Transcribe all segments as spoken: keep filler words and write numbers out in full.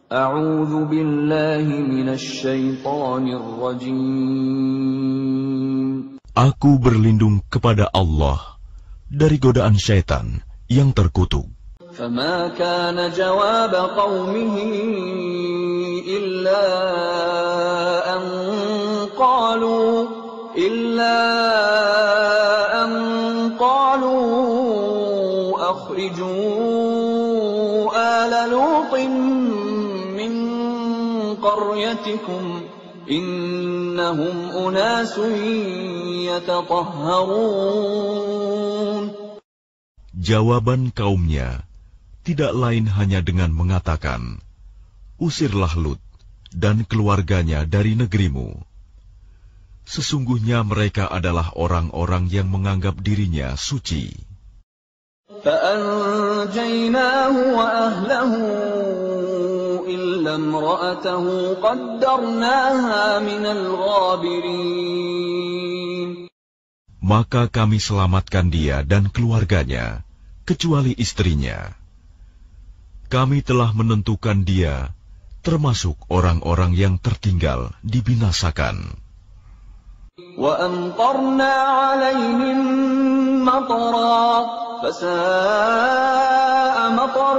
A'udzu billahi minasy syaithanir rajim. Aku berlindung kepada Allah dari godaan syaitan yang terkutuk. فما كان جواب قومه إلا أن قالوا إلا أن قالوا أخرجوا آل لوط من قريتكم إنهم أناس يتطهرون. Jawaban kaumnya tidak lain hanya dengan mengatakan, usirlah Lut dan keluarganya dari negerimu. Sesungguhnya mereka adalah orang-orang yang menganggap dirinya suci. فَأَنْجَيْنَاهُ وَأَهْلَهُ إِلَّا امْرَأَتَهُ قَدَّرْنَاهَا مِنَ الْغَابِرِينَ. Maka kami selamatkan dia dan keluarganya, kecuali istrinya. Kami telah menentukan dia termasuk orang-orang yang tertinggal dibinasakan. وَأَمْطَرْنَا عَلَيْهِمْ مَطَرًا فَسَاءَ مَطَرُ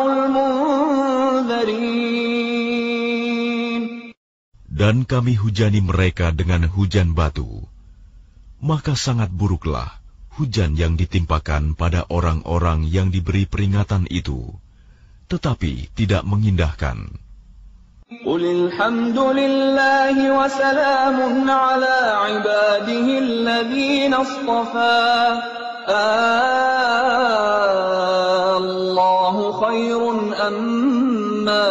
الْمُنذَرِينَ. Dan kami hujani mereka dengan hujan batu, maka sangat buruklah hujan yang ditimpakan pada orang-orang yang diberi peringatan itu, tetapi tidak mengindahkan. قُلِ الْحَمْدُ لِلَّهِ وَسَلَامٌ عَلَى عِبَادِهِ الَّذِينَ اصْطَفَى اللَّهُ خَيْرٌ أَمَّا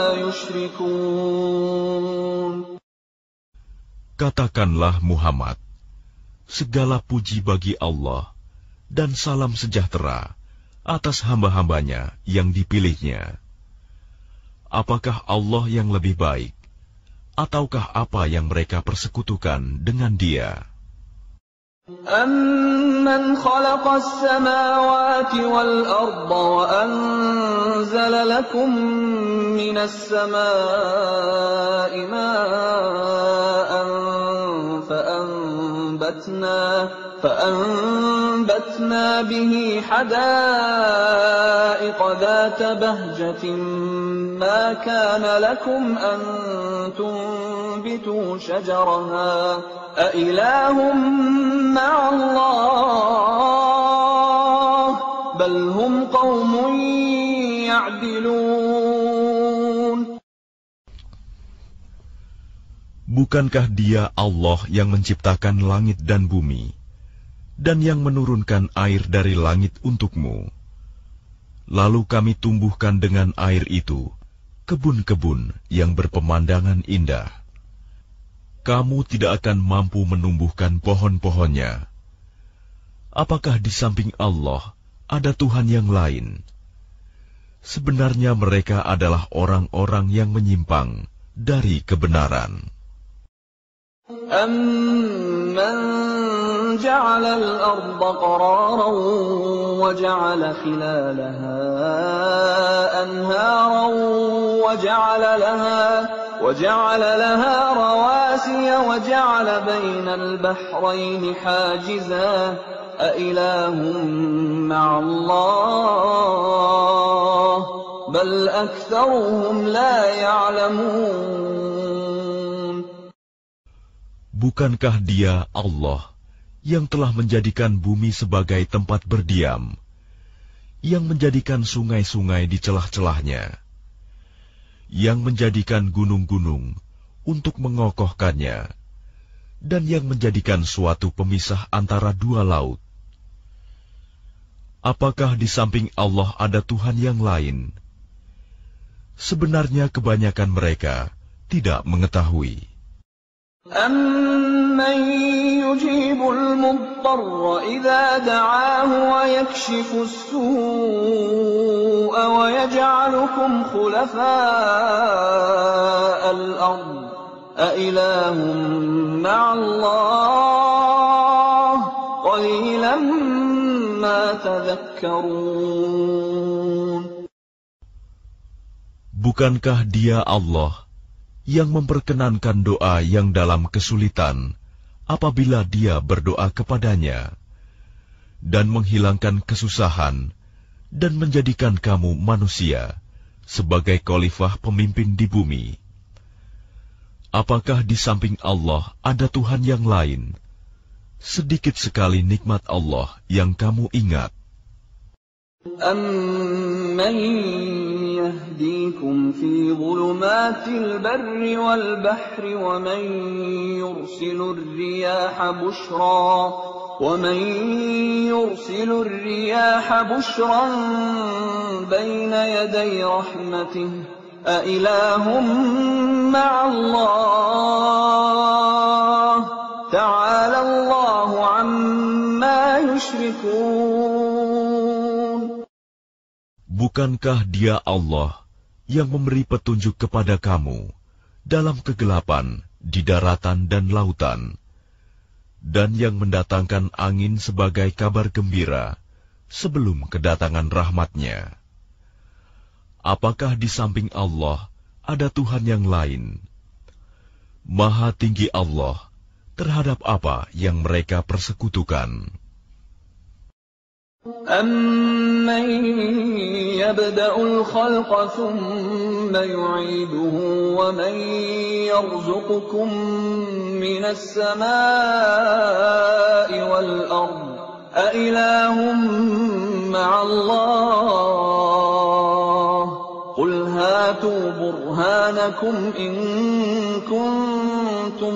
يُشْرِكُونَ. Katakanlah Muhammad, segala puji bagi Allah dan salam sejahtera atas hamba-hambanya yang dipilihnya. Apakah Allah yang lebih baik, ataukah apa yang mereka persekutukan dengan Dia? أَمَّنْ خَلَقَ السَّمَاوَاتِ وَالْأَرْضَ وَأَنزَلَ لَكُم مِّنَ السَّمَاءِ مَاءً فَأَنبَتْنَا فَأَنبَتْنَا بِهِ حَدَائِقَ ذَاتَ بَهْجَةٍ مَا كَانَ لَكُمْ أَن تُنبِتُوا شَجَرَهَا أَإِلَٰهٌ مَّعَ اللَّهِ بَلْ هُمْ قَوْمٌ يَعْدِلُونَ. Bukankah Dia Allah yang menciptakan langit dan bumi, dan yang menurunkan air dari langit untukmu? Lalu kami tumbuhkan dengan air itu kebun-kebun yang berpemandangan indah. Kamu tidak akan mampu menumbuhkan pohon-pohonnya. Apakah di samping Allah ada Tuhan yang lain? Sebenarnya mereka adalah orang-orang yang menyimpang dari kebenaran. أَمَّنْ جَعَلَ الْأَرْضَ قَرَارًا وَجَعَلَ خِلَالَهَا أَنْهَارًا وَجَعَلَ لَهَا وَجَعَلَ لَهَا رَوَاسِيَ وَجَعَلَ بَيْنَ الْبَحْرَيْنِ حَاجِزًا أَإِلَٰهٌ مَّعَ اللَّهِ بَلْ أَكْثَرُهُمْ لَا يَعْلَمُونَ. Bukankah Dia Allah yang telah menjadikan bumi sebagai tempat berdiam, yang menjadikan sungai-sungai di celah-celahnya, yang menjadikan gunung-gunung untuk mengokohkannya, dan yang menjadikan suatu pemisah antara dua laut? Apakah di samping Allah ada Tuhan yang lain? Sebenarnya kebanyakan mereka tidak mengetahui. أَمَّن يُجِيبُ الْمُضْطَرَّ إِذَا دَعَاهُ وَيَكْشِفُ السُّوءَ وَيَجْعَلُكُمْ خُلَفَاءَ الْأَرْضِ أَإِلَٰهٌ مَّعَ اللَّهِ قَلِيلًا مَّا تَذَكَّرُونَ. Bukankah Dia Allah yang memperkenankan doa yang dalam kesulitan apabila dia berdoa kepadanya, dan menghilangkan kesusahan, dan menjadikan kamu manusia sebagai khalifah pemimpin di bumi. Apakah di samping Allah ada Tuhan yang lain? Sedikit sekali nikmat Allah yang kamu ingat. أَمَّن يَهْدِيكُمْ فِي ظُلُمَاتِ الْبَرِّ وَالْبَحْرِ وَمَن يُرْسِلُ الرِّيَاحَ بُشْرًا وَمَن يُرْسِلُ الرِّيَاحَ بُشْرًا بَيْنَ يَدَيْ رَحْمَتِهِ أَإِلَٰهٌ مَّعَ اللَّهِ تَعَالَى اللَّهُ عَمَّا يُشْرِكُونَ. Bukankah Dia Allah yang memberi petunjuk kepada kamu dalam kegelapan di daratan dan lautan, dan yang mendatangkan angin sebagai kabar gembira sebelum kedatangan rahmat-Nya? Apakah di samping Allah ada Tuhan yang lain? Maha tinggi Allah terhadap apa yang mereka persekutukan. أَمَّن يَبْدَأُ الْخَلْقَ ثُمَّ يُعِيدُهُ وَمَن يَرْزُقُكُم مِّنَ السَّمَاءِ وَالْأَرْضِ أَإِلَٰهٌ مَّعَ اللَّهِ قُلْ هَاتُوا بُرْهَانَكُمْ إِن كُنتُمْ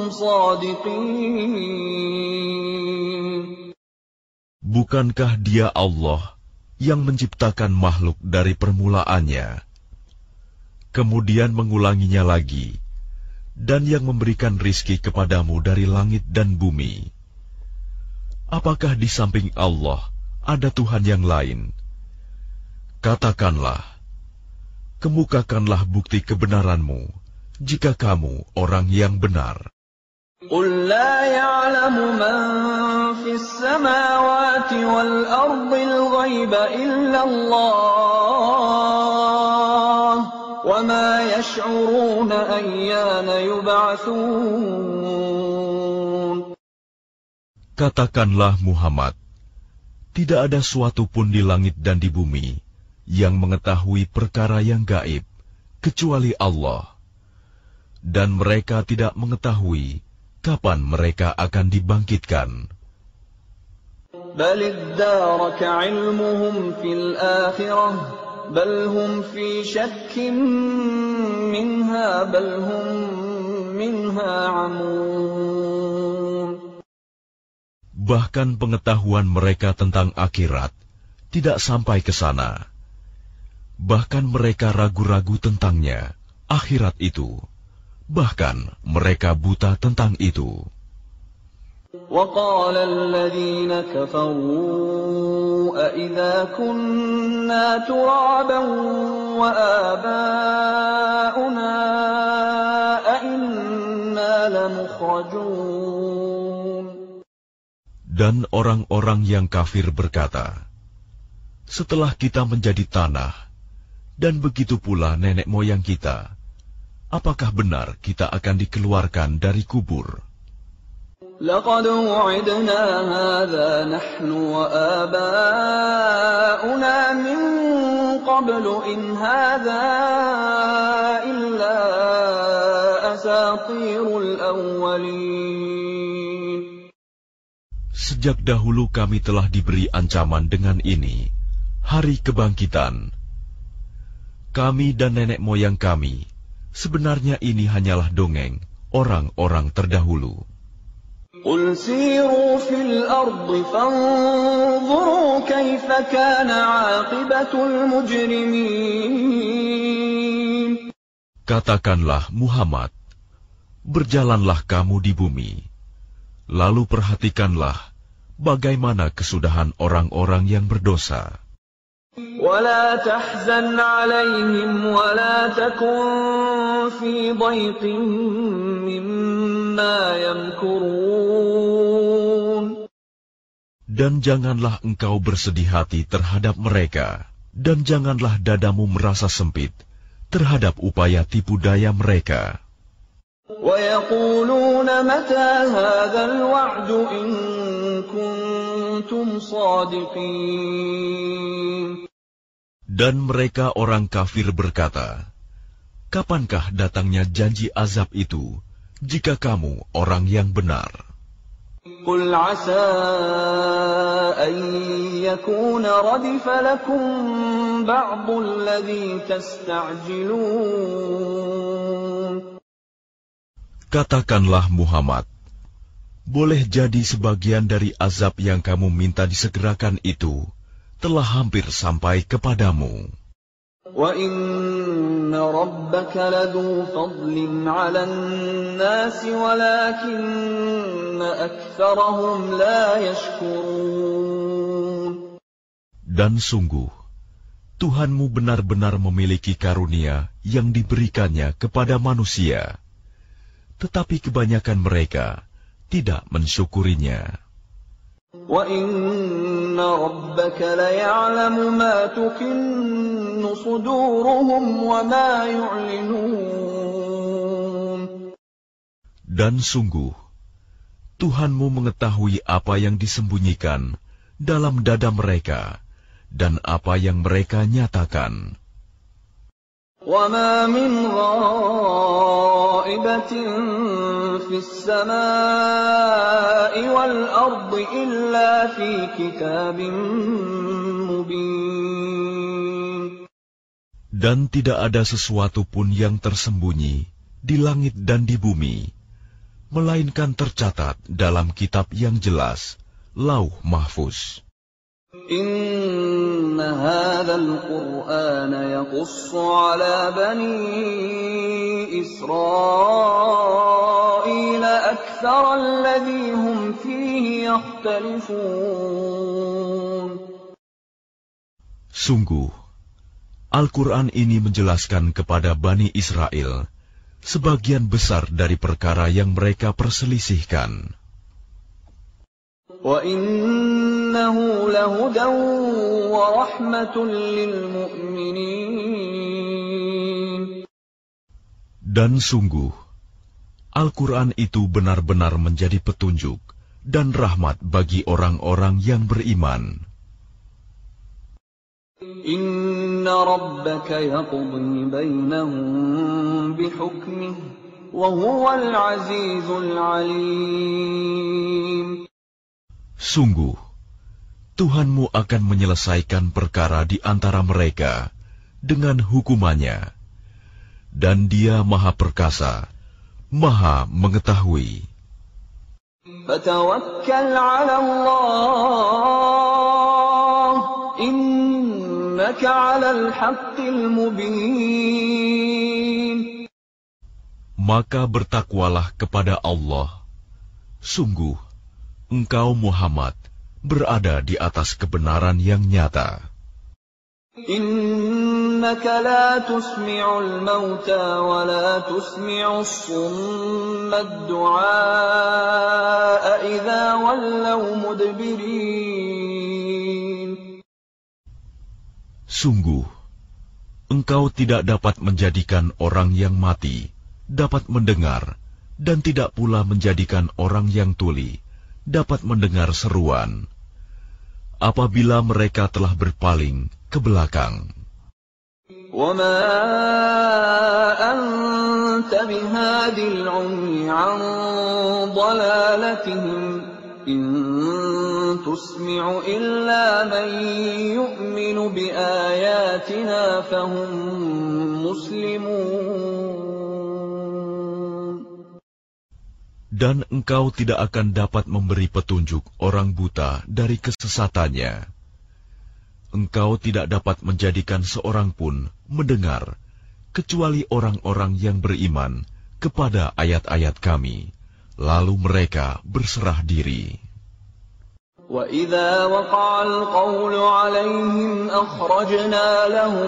صَادِقِينَ. Bukankah Dia Allah yang menciptakan makhluk dari permulaannya, kemudian mengulanginya lagi, dan yang memberikan rizki kepadamu dari langit dan bumi? Apakah di samping Allah ada Tuhan yang lain? Katakanlah, kemukakanlah bukti kebenaranmu, jika kamu orang yang benar. قُل لَّا يَعْلَمُ مَن فِي السَّمَاوَاتِ وَالْأَرْضِ الْغَيْبَ إِلَّا اللَّهُ وَمَا يَشْعُرُونَ أَيَّانَ يُبْعَثُونَ. Katakanlah Muhammad, tidak ada suatu pun di langit dan di bumi yang mengetahui perkara yang gaib kecuali Allah, dan mereka tidak mengetahui kapan mereka akan dibangkitkan. بَلِ ادَّارَكَ عِلْمُهُمْ فِي الْآخِرَةِ بَلْ هُمْ فِي شَكٍّ مِّنْهَا بَلْ هُمْ مِنْهَا عَمُونَ. Bahkan pengetahuan mereka tentang akhirat tidak sampai ke sana. Bahkan mereka ragu-ragu tentangnya, akhirat itu. Bahkan mereka buta tentang itu. وَقَالَ الَّذِينَ كَفَرُوا أَإِذَا كُنَّا تُرَابًا وَآبَاؤُنَا أَإِنَّا لَمُخْرَجُونَ. Dan orang-orang yang kafir berkata, setelah kita menjadi tanah, dan begitu pula nenek moyang kita, apakah benar kita akan dikeluarkan dari kubur? لَقَدْ وُعِدْنَا هَٰذَا نَحْنُ وَآبَاؤُنَا مِن قَبْلُ إِنْ هَٰذَا إِلَّا أَسَاطِيرُ الْأَوَّلِينَ. Sejak dahulu kami telah diberi ancaman dengan ini, hari kebangkitan. Kami dan nenek moyang kami, sebenarnya ini hanyalah dongeng orang-orang terdahulu. قُلْ سِيرُوا فِي الْأَرْضِ فَانظُرُوا كَيْفَ كَانَ عَاقِبَةُ الْمُجْرِمِينَ. Katakanlah Muhammad, berjalanlah kamu di bumi, lalu perhatikanlah bagaimana kesudahan orang-orang yang berdosa. وَلَا تَحْزَنْ عَلَيْهِمْ وَلَا تَكُنْ فِي ضَيْقٍ مِّمَّا يَمْكُرُونَ. Dan janganlah engkau bersedih hati terhadap mereka, dan janganlah dadamu merasa sempit terhadap upaya tipu daya mereka. وَيَقُولُونَ مَتَى هَذَا الْوَعْدُ إِن كُنتُمْ صَادِقِينَ. Dan mereka orang kafir berkata, kapankah datangnya janji azab itu, jika kamu orang yang benar? قُلْ عَسَىٰ أَن يَكُونَ رَدِفَ لَكُم بَعْضُ الَّذِي تَسْتَعْجِلُونَ. Katakanlah Muhammad, boleh jadi sebagian dari azab yang kamu minta disegerakan itu telah hampir sampai kepadamu. وَإِنَّ رَبَّكَ لَذُو فَضْلٍ عَلَى النَّاسِ وَلَكِنَّ أَكْثَرَهُمْ لَا يَشْكُرُونَ. Dan sungguh, Tuhanmu benar-benar memiliki karunia yang diberikannya kepada manusia, tetapi kebanyakan mereka tidak mensyukurinya. وَإِنَّ رَبَّكَ لَيَعْلَمُ مَا تُكِنُّ صُدُورُهُمْ وَمَا يُعْلِنُونَ. Dan sungguh, Tuhanmu mengetahui apa yang disembunyikan dalam dada mereka dan apa yang mereka nyatakan. وَمَا مِنْ غَائِبَةٍ فِي السَّمَاءِ وَالْأَرْضِ إِلَّا فِي كِتَابٍ مُبِينٍ. Dan tidak ada sesuatu pun yang tersembunyi di langit dan di bumi, melainkan tercatat dalam kitab yang jelas, Lauh Mahfuz. إِنَّ هَذَا الْقُرْآنَ يَقُصُّ عَلَى بَنِي إِسْرَائِيلَ أَكْثَرَ الَّذِي هُمْ فِيهِ يَخْتَلِفُونَ. Sungguh, Al-Quran ini menjelaskan kepada Bani Israel sebagian besar dari perkara yang mereka perselisihkan. وَإِنَّهُ لَهُدًى وَرَحْمَةٌ لِّلْمُؤْمِنِينَ. Dan sungguh, Al-Quran itu benar-benar menjadi petunjuk dan rahmat bagi orang-orang yang beriman. Inna rabbaka yaqdi bainahum bihukmihi wa huwal azizul alim. Sungguh, Tuhanmu akan menyelesaikan perkara di antara mereka dengan hukumannya, dan Dia Maha Perkasa, Maha Mengetahui. Fatawakkal 'ala Allah, innaka 'alal haqqil mubin. Maka bertakwalah kepada Allah. Sungguh, engkau Muhammad berada di atas kebenaran yang nyata. Innaka la tusmi'ul mauta wa la tusmi'us summa ad-du'a idza wallaw mudbirin. Sungguh, engkau tidak dapat menjadikan orang yang mati dapat mendengar, dan tidak pula menjadikan orang yang tuli dapat mendengar seruan apabila mereka telah berpaling ke belakang. وَمَا أَنْتَ بِهَادِ الْعُمْيِ عَنْ ضَلَالَتِهِمْ إِنْ تُسْمِعُ إِلَّا مَنْ يُؤْمِنُ بِآيَاتِنَا فَهُمْ مُسْلِمُونَ. Dan engkau tidak akan dapat memberi petunjuk orang buta dari kesesatannya. Engkau tidak dapat menjadikan seorang pun mendengar, kecuali orang-orang yang beriman kepada ayat-ayat kami, lalu mereka berserah diri. وَإِذَا وَقَعَ الْقَوْلُ عَلَيْهِمْ أَخْرَجْنَا لَهُمْ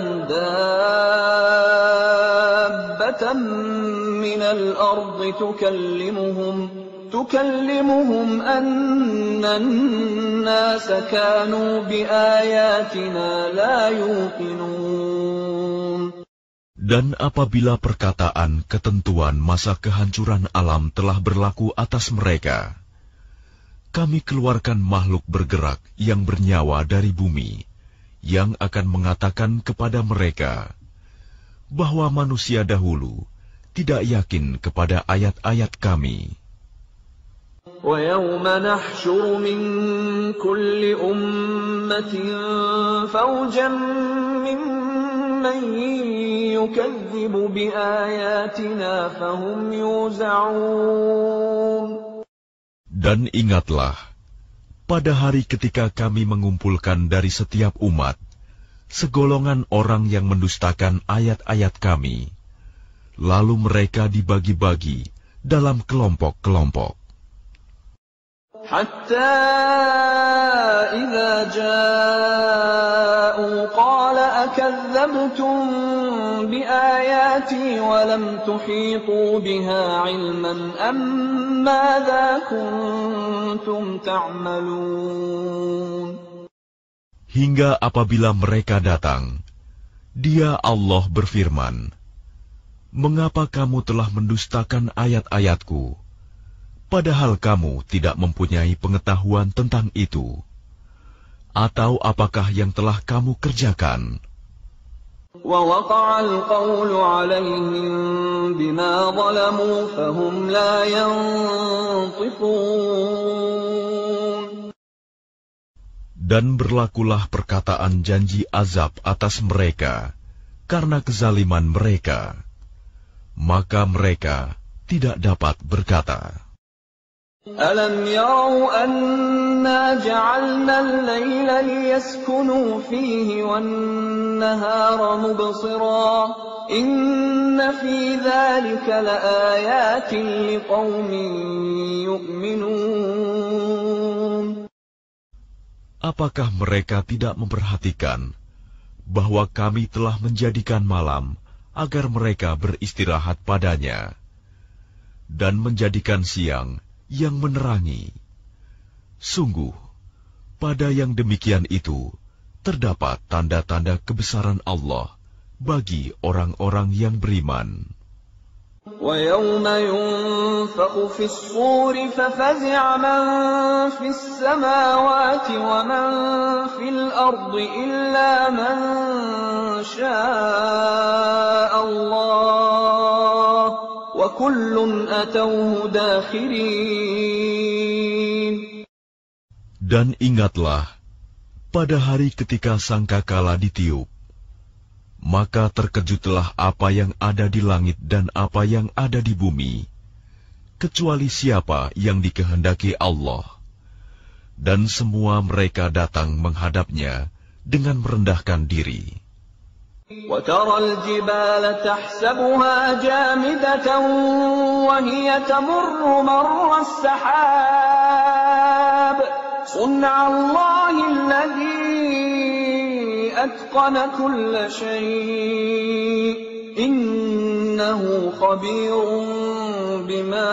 دَابَّةً مِّنَ الْأَرْضِ تُكَلِّمُهُمْ تُكَلِّمُهُمْ أَنَّ النَّاسَ كَانُوا بِآيَاتِنَا لَا يُوقِنُونَ. Dan apabila perkataan ketentuan masa kehancuran alam telah berlaku atas mereka, kami keluarkan makhluk bergerak yang bernyawa dari bumi, yang akan mengatakan kepada mereka bahwa manusia dahulu tidak yakin kepada ayat-ayat kami. وَيَوْمَ نَحْشُرُ مِنْ كُلِّ أُمَّةٍ فَوْجًا مِّمَّنْ يُكَذِّبُ بِآيَاتِنَا فَهُمْ يُوزَعُونَ. Dan ingatlah, pada hari ketika kami mengumpulkan dari setiap umat segolongan orang yang mendustakan ayat-ayat kami, lalu mereka dibagi-bagi dalam kelompok-kelompok. حتى إذا جاءوا قال أكذبتم بآياتي ولم تحيطوا بها علما أم ماذا كنتم تعملون. Hingga apabila mereka datang, Dia Allah berfirman, "Mengapa kamu telah mendustakan ayat-ayatku, padahal kamu tidak mempunyai pengetahuan tentang itu? Atau apakah yang telah kamu kerjakan?" وَوَقَعَ الْقَوْلُ عَلَيْهِمْ بِمَا ظَلَمُوا فَهُمْ لَا يَنطِقُونَ. Dan berlakulah perkataan janji azab atas mereka karena kezaliman mereka, maka mereka tidak dapat berkata. أَلَمْ يَرَوْا أَنَّا جَعَلْنَا اللَّيْلَ لِيَسْكُنُوا فِيهِ وَالنَّهَارَ مُبْصِرًا إِنَّ فِي ذَلِكَ لَآيَاتٍ لِقَوْمٍ يُؤْمِنُونَ. Apakah mereka tidak memperhatikan bahwa kami telah menjadikan malam agar mereka beristirahat padanya, dan menjadikan siang yang menerangi? Sungguh, pada yang demikian itu terdapat tanda-tanda kebesaran Allah bagi orang-orang yang beriman. وَيَوْمَ يُنفَخُ فِي الصُّورِ فَفَزِعَ مَن فِي السَّمَاوَاتِ وَمَن فِي الْأَرْضِ إِلَّا مَن شَاءَ اللَّهُ وَكُلٌّ أَتَوْهُ دَاخِرِينَ. Dan ingatlah, pada hari ketika sangkakala ditiup, maka terkejutlah apa yang ada di langit dan apa yang ada di bumi, kecuali siapa yang dikehendaki Allah. Dan semua mereka datang menghadapnya dengan merendahkan diri. وَتَرَى الْجِبَالَ تَحْسَبُهَا جَامِدَةً وَهِيَ تَمُرُّ مَرَّ السَّحَابِ صُنْعَ اللَّهِ الَّذِي أَتْقَنَ كُلَّ شَيْءٍ إِنَّهُ خَبِيرٌ بِمَا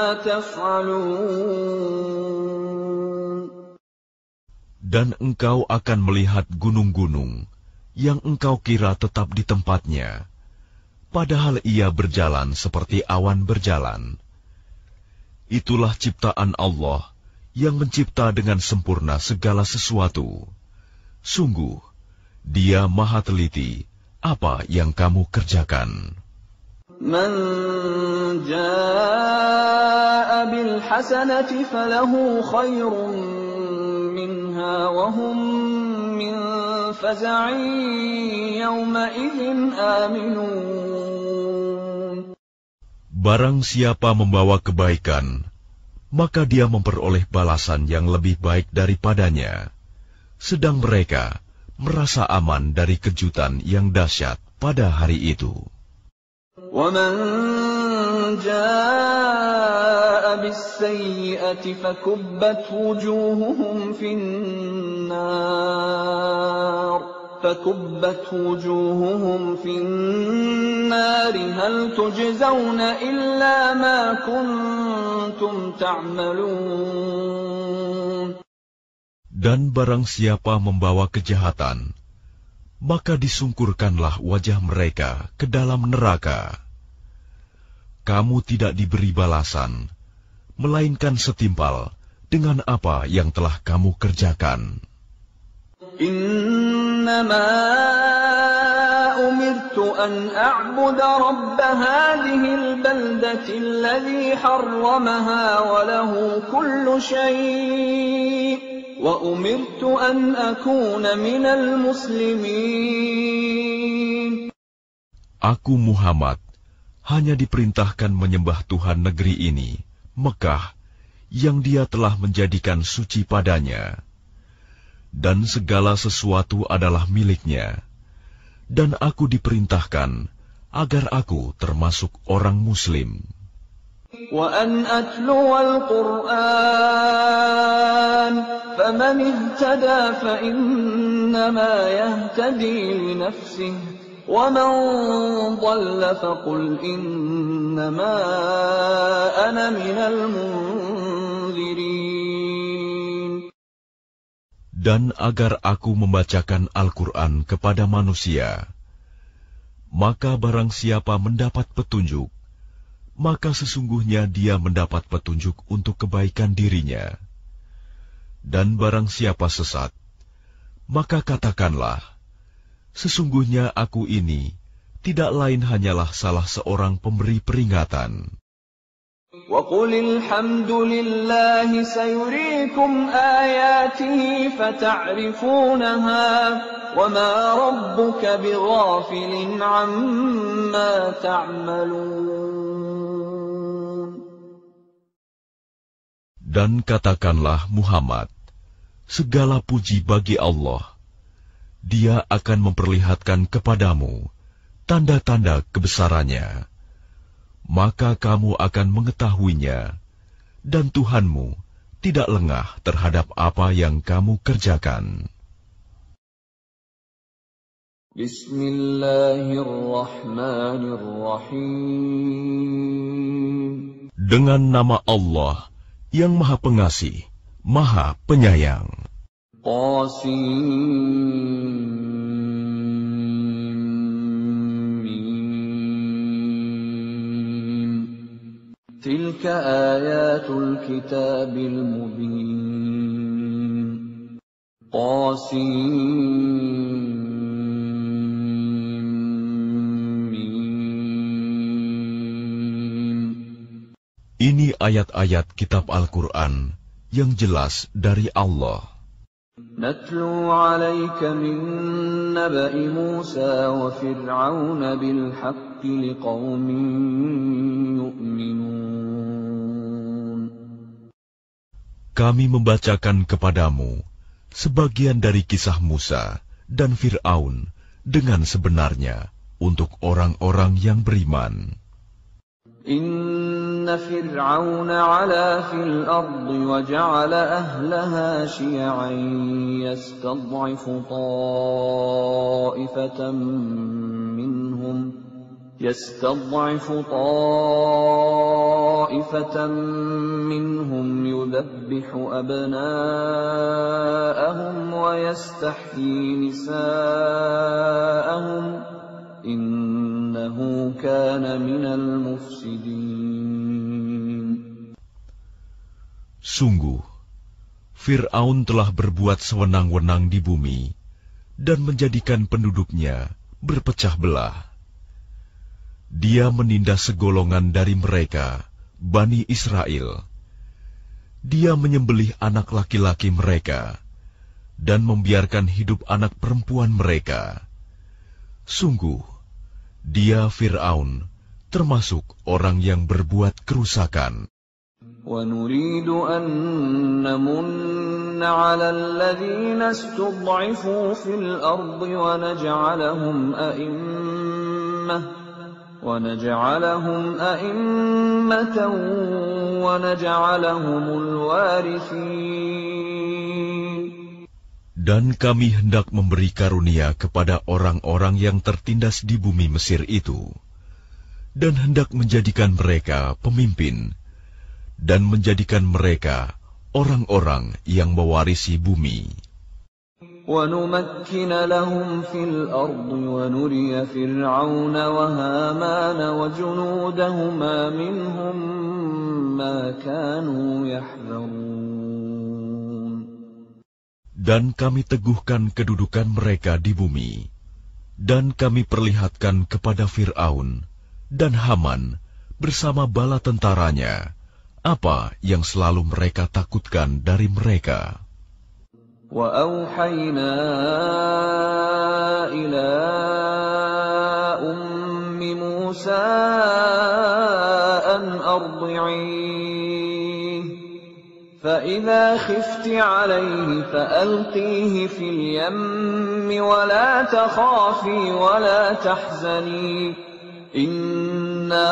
تَفْعَلُونَ. Dan engkau akan melihat gunung-gunung yang engkau kira tetap di tempatnya, padahal ia berjalan seperti awan berjalan. Itulah ciptaan Allah yang mencipta dengan sempurna segala sesuatu. Sungguh, Dia Maha Teliti apa yang kamu kerjakan. Man jaa bil hasanati falahu khairun minha wa hum min faza'in yawma idzin aminun. Barang siapa membawa kebaikan, maka dia memperoleh balasan yang lebih baik daripadanya, sedang mereka merasa aman dari kejutan yang dahsyat pada hari itu. وَمَنْ جَاءَ بِالسَّيِّئَةِ فَكُبَّتْ وُجُوهُهُمْ فِي النَّارِ فَكُبَّتْ وُجُوهُهُمْ فِي النَّارِ هَلْ تُجْزَوْنَ إِلَّا مَا كُنْتُمْ تَعْمَلُونَ. Dan barang siapa membawa kejahatan, maka disungkurkanlah wajah mereka ke dalam neraka. Kamu tidak diberi balasan, melainkan setimpal dengan apa yang telah kamu kerjakan. Innama umirtu an a'buda rabb hadhihi al-baldati alladhi harramaha wa lahu kullu shay' wa umirtu an akuna minal muslimin. Aku Muhammad hanya diperintahkan menyembah Tuhan negeri ini, Mekah, yang Dia telah menjadikan suci padanya. Dan segala sesuatu adalah miliknya. Dan aku diperintahkan agar aku termasuk orang Muslim. Wa an atluwa al-Qur'an faman ihtada fa innama yahtadi li nafsihi wa man dhalla faqul innama ana minal munzirin. Dan agar aku membacakan Al-Quran kepada manusia, maka barang siapa mendapat petunjuk, maka sesungguhnya dia mendapat petunjuk untuk kebaikan dirinya. Dan barang siapa sesat, maka katakanlah, sesungguhnya aku ini tidak lain hanyalah salah seorang pemberi peringatan. وَقُلِ الْحَمْدُ لِلَّهِ سَيُرِيكُمْ آيَاتِهِ فَتَعْرِفُونَهَا وَمَا رَبُّكَ بِغَافِلٍ عَمَّا تَعْمَلُونَ. Dan katakanlah Muhammad, segala puji bagi Allah. Dia akan memperlihatkan kepadamu tanda-tanda kebesarannya. Maka kamu akan mengetahuinya, dan Tuhanmu tidak lengah terhadap apa yang kamu kerjakan. Bismillahirrahmanirrahim. Dengan nama Allah yang Maha Pengasih, Maha Penyayang. Qasim. تلك آيات الكتاب المبين. قاسمين. Ini ayat-ayat kitab Al-Quran yang jelas dari Allah. نتلو عليك من نبأ موسى وفرعون بالحق لقوم يؤمنون. Kami membacakan kepadamu sebagian dari kisah Musa dan Fir'aun dengan sebenarnya untuk orang-orang yang beriman. Inna Fir'aun 'ala fil ardi wa ja'ala ahlaha syi'an yastad'ifu ta'ifatan minhum يستضعف طائفة منهم يذبح أبناءهم ويستحيي نساءهم إنه كان من المفسدين. Sungguh, Fir'aun telah berbuat sewenang-wenang di bumi dan menjadikan penduduknya berpecah belah. Dia menindas segolongan dari mereka, Bani Israel. Dia menyembelih anak laki-laki mereka dan membiarkan hidup anak perempuan mereka. Sungguh, dia Fir'aun termasuk orang yang berbuat kerusakan. وَنُرِيدُ أَن نَّمُنَّ عَلَى الَّذِينَ اسْتُضْعِفُوا فِي الْأَرْضِ وَنَجْعَلَهُمْ أَئِمَّةً وَنَجْعَلَهُمْ أَئِمَّةً وَنَجْعَلَهُمُ الْوَارِثِينَ. Dan kami hendak memberi karunia kepada orang-orang yang tertindas di bumi Mesir itu, dan hendak menjadikan mereka pemimpin, dan menjadikan mereka orang-orang yang mewarisi bumi. ونمكن لهم في الأرض ونري فرعون وهامان وجنودهما منهم ما كانوا يحذرون. Dan kami teguhkan kedudukan mereka di bumi, dan kami perlihatkan kepada Fir'aun dan Haman bersama bala tentaranya apa yang selalu mereka takutkan dari mereka. وَأَوْحَيْنَا إِلَى أُمِّ مُوسَىٰ أَنْ أَرْضِعِيهِ فَإِذَا خِفْتِ عَلَيْهِ فَأَلْقِيهِ فِي الْيَمِّ وَلَا تَخَافِي وَلَا تَحْزَنِي إِنَّا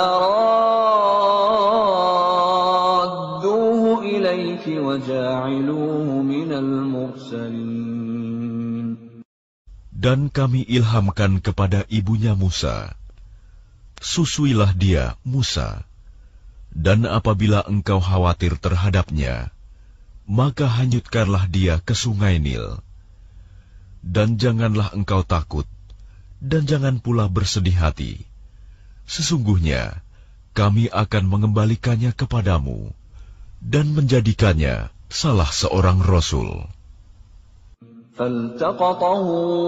رَادُّوهُ إِلَيْكِ وَجَاعِلُوهُ مِنَ الْمُرْسَلِينَ. Dan kami ilhamkan kepada ibunya Musa, susuilah dia, Musa, dan apabila engkau khawatir terhadapnya, maka hanyutkanlah dia ke sungai Nil. Dan janganlah engkau takut, dan jangan pula bersedih hati. Sesungguhnya, kami akan mengembalikannya kepadamu, dan menjadikannya salah seorang Rasul. فَالْتَقَطَهُ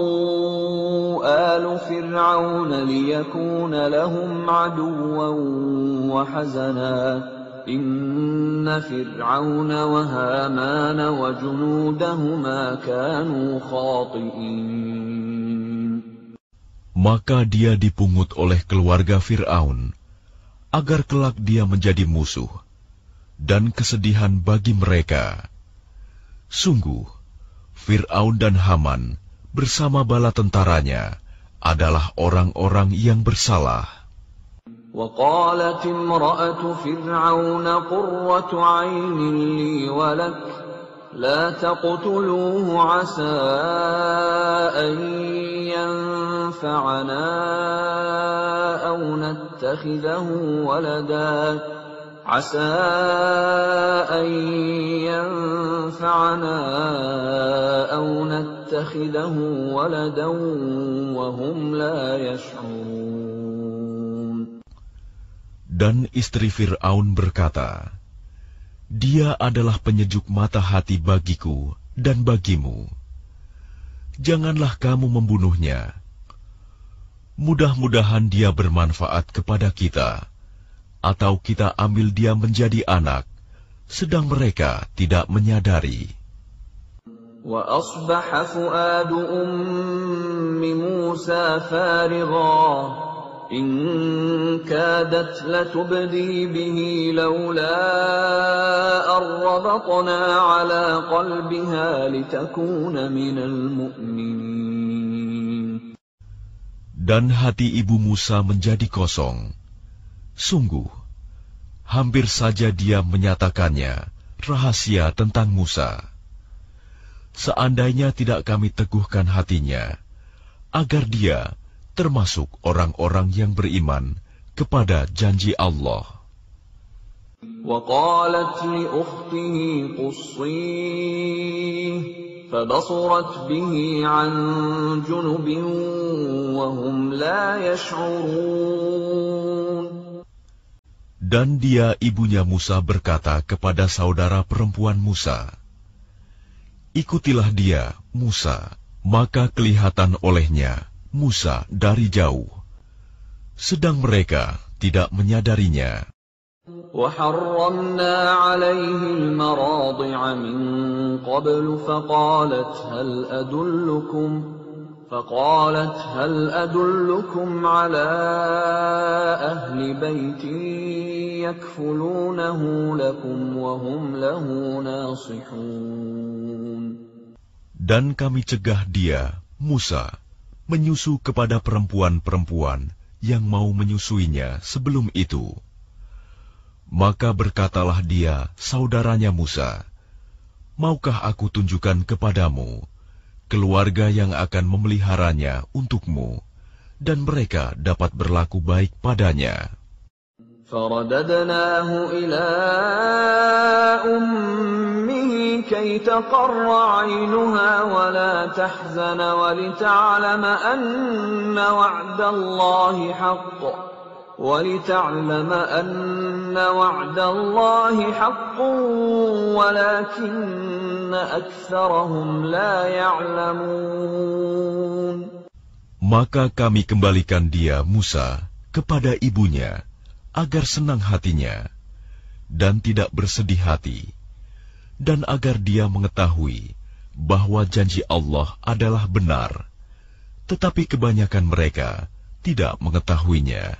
آلُ فِرْعَوْنَ لِيَكُونَ لَهُمْ عَدُوًّا وَحَزَنًا إِنَّ فِرْعَوْنَ وَهَامَانَ وَجُنُودَهُمَا كَانُوا خَاطِئِينَ. Maka dia dipungut oleh keluarga Fir'aun, agar kelak dia menjadi musuh, dan kesedihan bagi mereka. Sungguh, Fir'aun dan Haman bersama bala tentaranya adalah orang-orang yang bersalah. وَقَالَتِ امْرَأَةُ فِرْعَوْنَ قُرَّةُ عَيْنٍ لِّي وَلَكَ لَا تَقْتُلُوهُ عَسَىٰ أَن يَنفَعَنَا أَوْ نَتَّخِذَهُ وَلَدًا عَسَىٰ أَن يَنفَعَنَا أَوْ نَتَّخِذَهُ وَلَدًا وَهُمْ لَا يَشْعُرُونَ. Dan istri Fir'aun berkata, dia adalah penyejuk mata hati bagiku dan bagimu. Janganlah kamu membunuhnya. Mudah-mudahan dia bermanfaat kepada kita, atau kita ambil dia menjadi anak, sedang mereka tidak menyadari. وَأَصْبَحَ فُؤَادُ أُمِّ مُوسَىٰ فَارِغًا إِن كَادَتْ لَتُبْدِي بِهِ لَوْلَا أَن رَّبَطْنَا عَلَىٰ قَلْبِهَا لِتَكُونَ مِنَ الْمُؤْمِنِينَ. Dan hati ibu Musa menjadi kosong. Sungguh, hampir saja dia menyatakannya rahasia tentang Musa. Seandainya tidak kami teguhkan hatinya, agar dia termasuk orang-orang yang beriman kepada janji Allah. وَقَالَتْ لِأُخْتِهِ قُصِّيهِ فَبَصُرَتْ بِهِ عَن جُنُبٍ وَهُمْ لَا يَشْعُرُونَ. Dan dia, ibunya Musa, berkata kepada saudara perempuan Musa, ikutilah dia, Musa. Maka kelihatan olehnya Musa dari jauh, sedang mereka tidak menyadarinya. وَحَرَّمْنَا عَلَيْهِ الْمَرَاضِعَ مِن قَبْلُ فَقَالَتْ هَلْ أَدُلُّكُمْ فَقَالَتْ هَلْ أَدُلُّكُمْ عَلَىٰ أَهْلِ بَيْتٍ يَكْفُلُونَهُ لَكُمْ وَهُمْ لَهُ نَاصِحُونَ. Dan kami cegah dia, Musa, menyusu kepada perempuan-perempuan yang mau menyusuinya sebelum itu. Maka berkatalah dia, saudaranya Musa, maukah aku tunjukkan kepadamu keluarga yang akan memeliharanya untukmu, dan mereka dapat berlaku baik padanya. فَرَدَدْنَاهُ إِلَىٰ أُمِّهِ كي تقر عينها ولا تحزن ولتعلم أن وعد الله حق ولتعلم أن وعد الله حق ولكن أكثرهم لا يعلمون. Maka kami kembalikan dia, Musa, kepada ibunya, agar senang hatinya, dan tidak bersedih hati, dan agar dia mengetahui bahwa janji Allah adalah benar, tetapi kebanyakan mereka tidak mengetahuinya.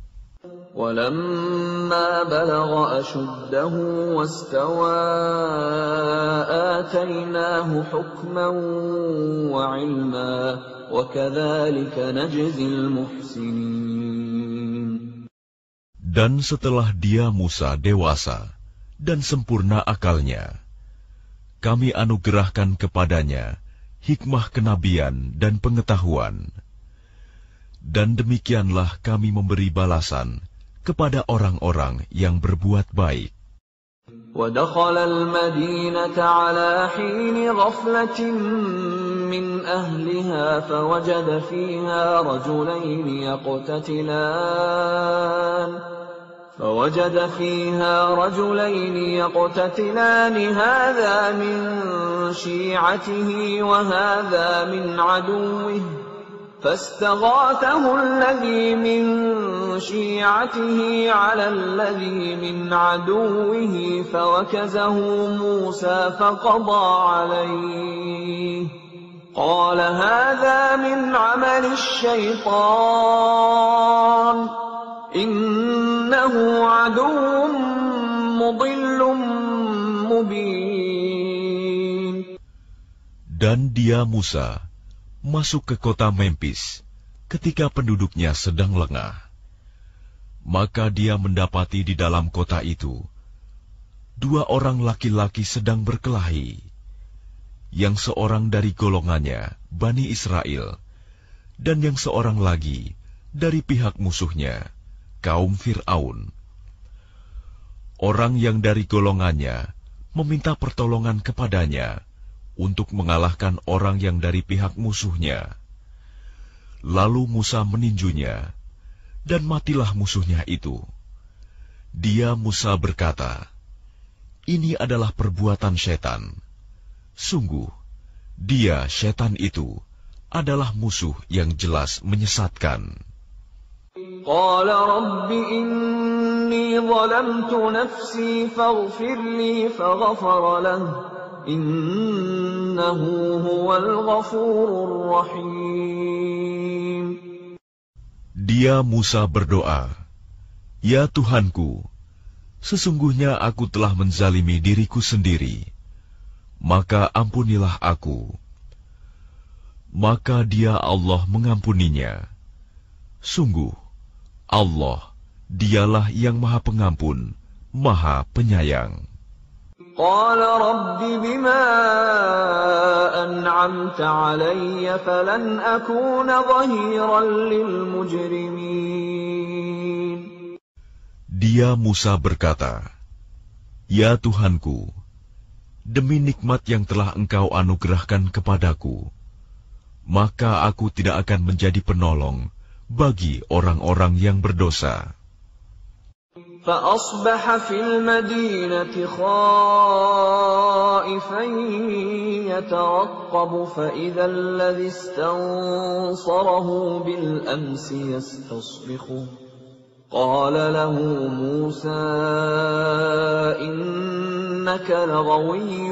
وَلَمَّا بَلَغَ أَشُدَّهُ وَاسْتَوَى آتَيْنَاهُ حُكْمًا وَعِلْمًا وَكَذَلِكَ نَجْزِي الْمُحْسِنِينَ. Dan setelah dia Musa dewasa dan sempurna akalnya, kami anugerahkan kepadanya hikmah kenabian dan pengetahuan. Dan demikianlah kami memberi balasan kepada orang-orang yang berbuat baik. وَدَخَلَ الْمَدِينَةَ عَلَى حِينِ غَفْلَةٍ مِّنْ أَهْلِهَا فَوَجَدَ فِيهَا رَجُلَيْنِ يَقْتَتِلَانِ فَوَجَدَ فِيهَا رَجُلَيْنِ يَقْتَتِلَانِ هَذَا مِنْ شِيعَتِهِ وَهَذَا مِنْ عَدُوِّهِ فاستغاثه الذي من شيعته على الذي من عدوه فوكزه موسى فقضى عليه قال هذا من عمل الشيطان إنه عدو مضل مبين. Dan dia Musa masuk ke kota Memphis ketika penduduknya sedang lengah. Maka dia mendapati di dalam kota itu dua orang laki-laki sedang berkelahi, yang seorang dari golongannya, Bani Israel, dan yang seorang lagi dari pihak musuhnya, kaum Fir'aun. Orang yang dari golongannya meminta pertolongan kepadanya untuk mengalahkan orang yang dari pihak musuhnya. Lalu Musa meninjunya, dan matilah musuhnya itu. Dia Musa berkata, "Ini adalah perbuatan setan. Sungguh, dia setan itu adalah musuh yang jelas menyesatkan." قال رب إني ظلمت نفسي فاغفر لي فغفر له إنه هو الغفور الرحيم. Dia Musa berdoa, "Ya Tuhanku, sesungguhnya aku telah menzalimi diriku sendiri, maka ampunilah aku." Maka dia Allah mengampuninya. Sungguh, Allah, dialah yang Maha Pengampun, Maha Penyayang. قال رب بما أنعمت علي فلن أكون ظهيرا للمجرمين. Dia Musa berkata, "Ya Tuhanku, demi nikmat yang telah Engkau anugerahkan kepadaku, maka aku tidak akan menjadi penolong bagi orang-orang yang berdosa." فأصبح في المدينة خائفا يترقب فإذا الذي استنصره بالأمس يستصرخه قال له موسى إنك لغوي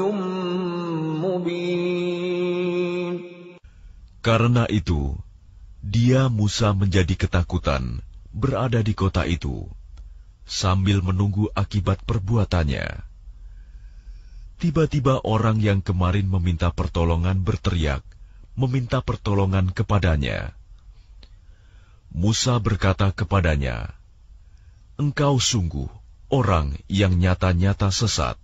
مبين. Karena itu, dia Musa menjadi ketakutan berada di kota itu, sambil menunggu akibat perbuatannya. Tiba-tiba orang yang kemarin meminta pertolongan berteriak, meminta pertolongan kepadanya. Musa berkata kepadanya, "Engkau sungguh orang yang nyata-nyata sesat."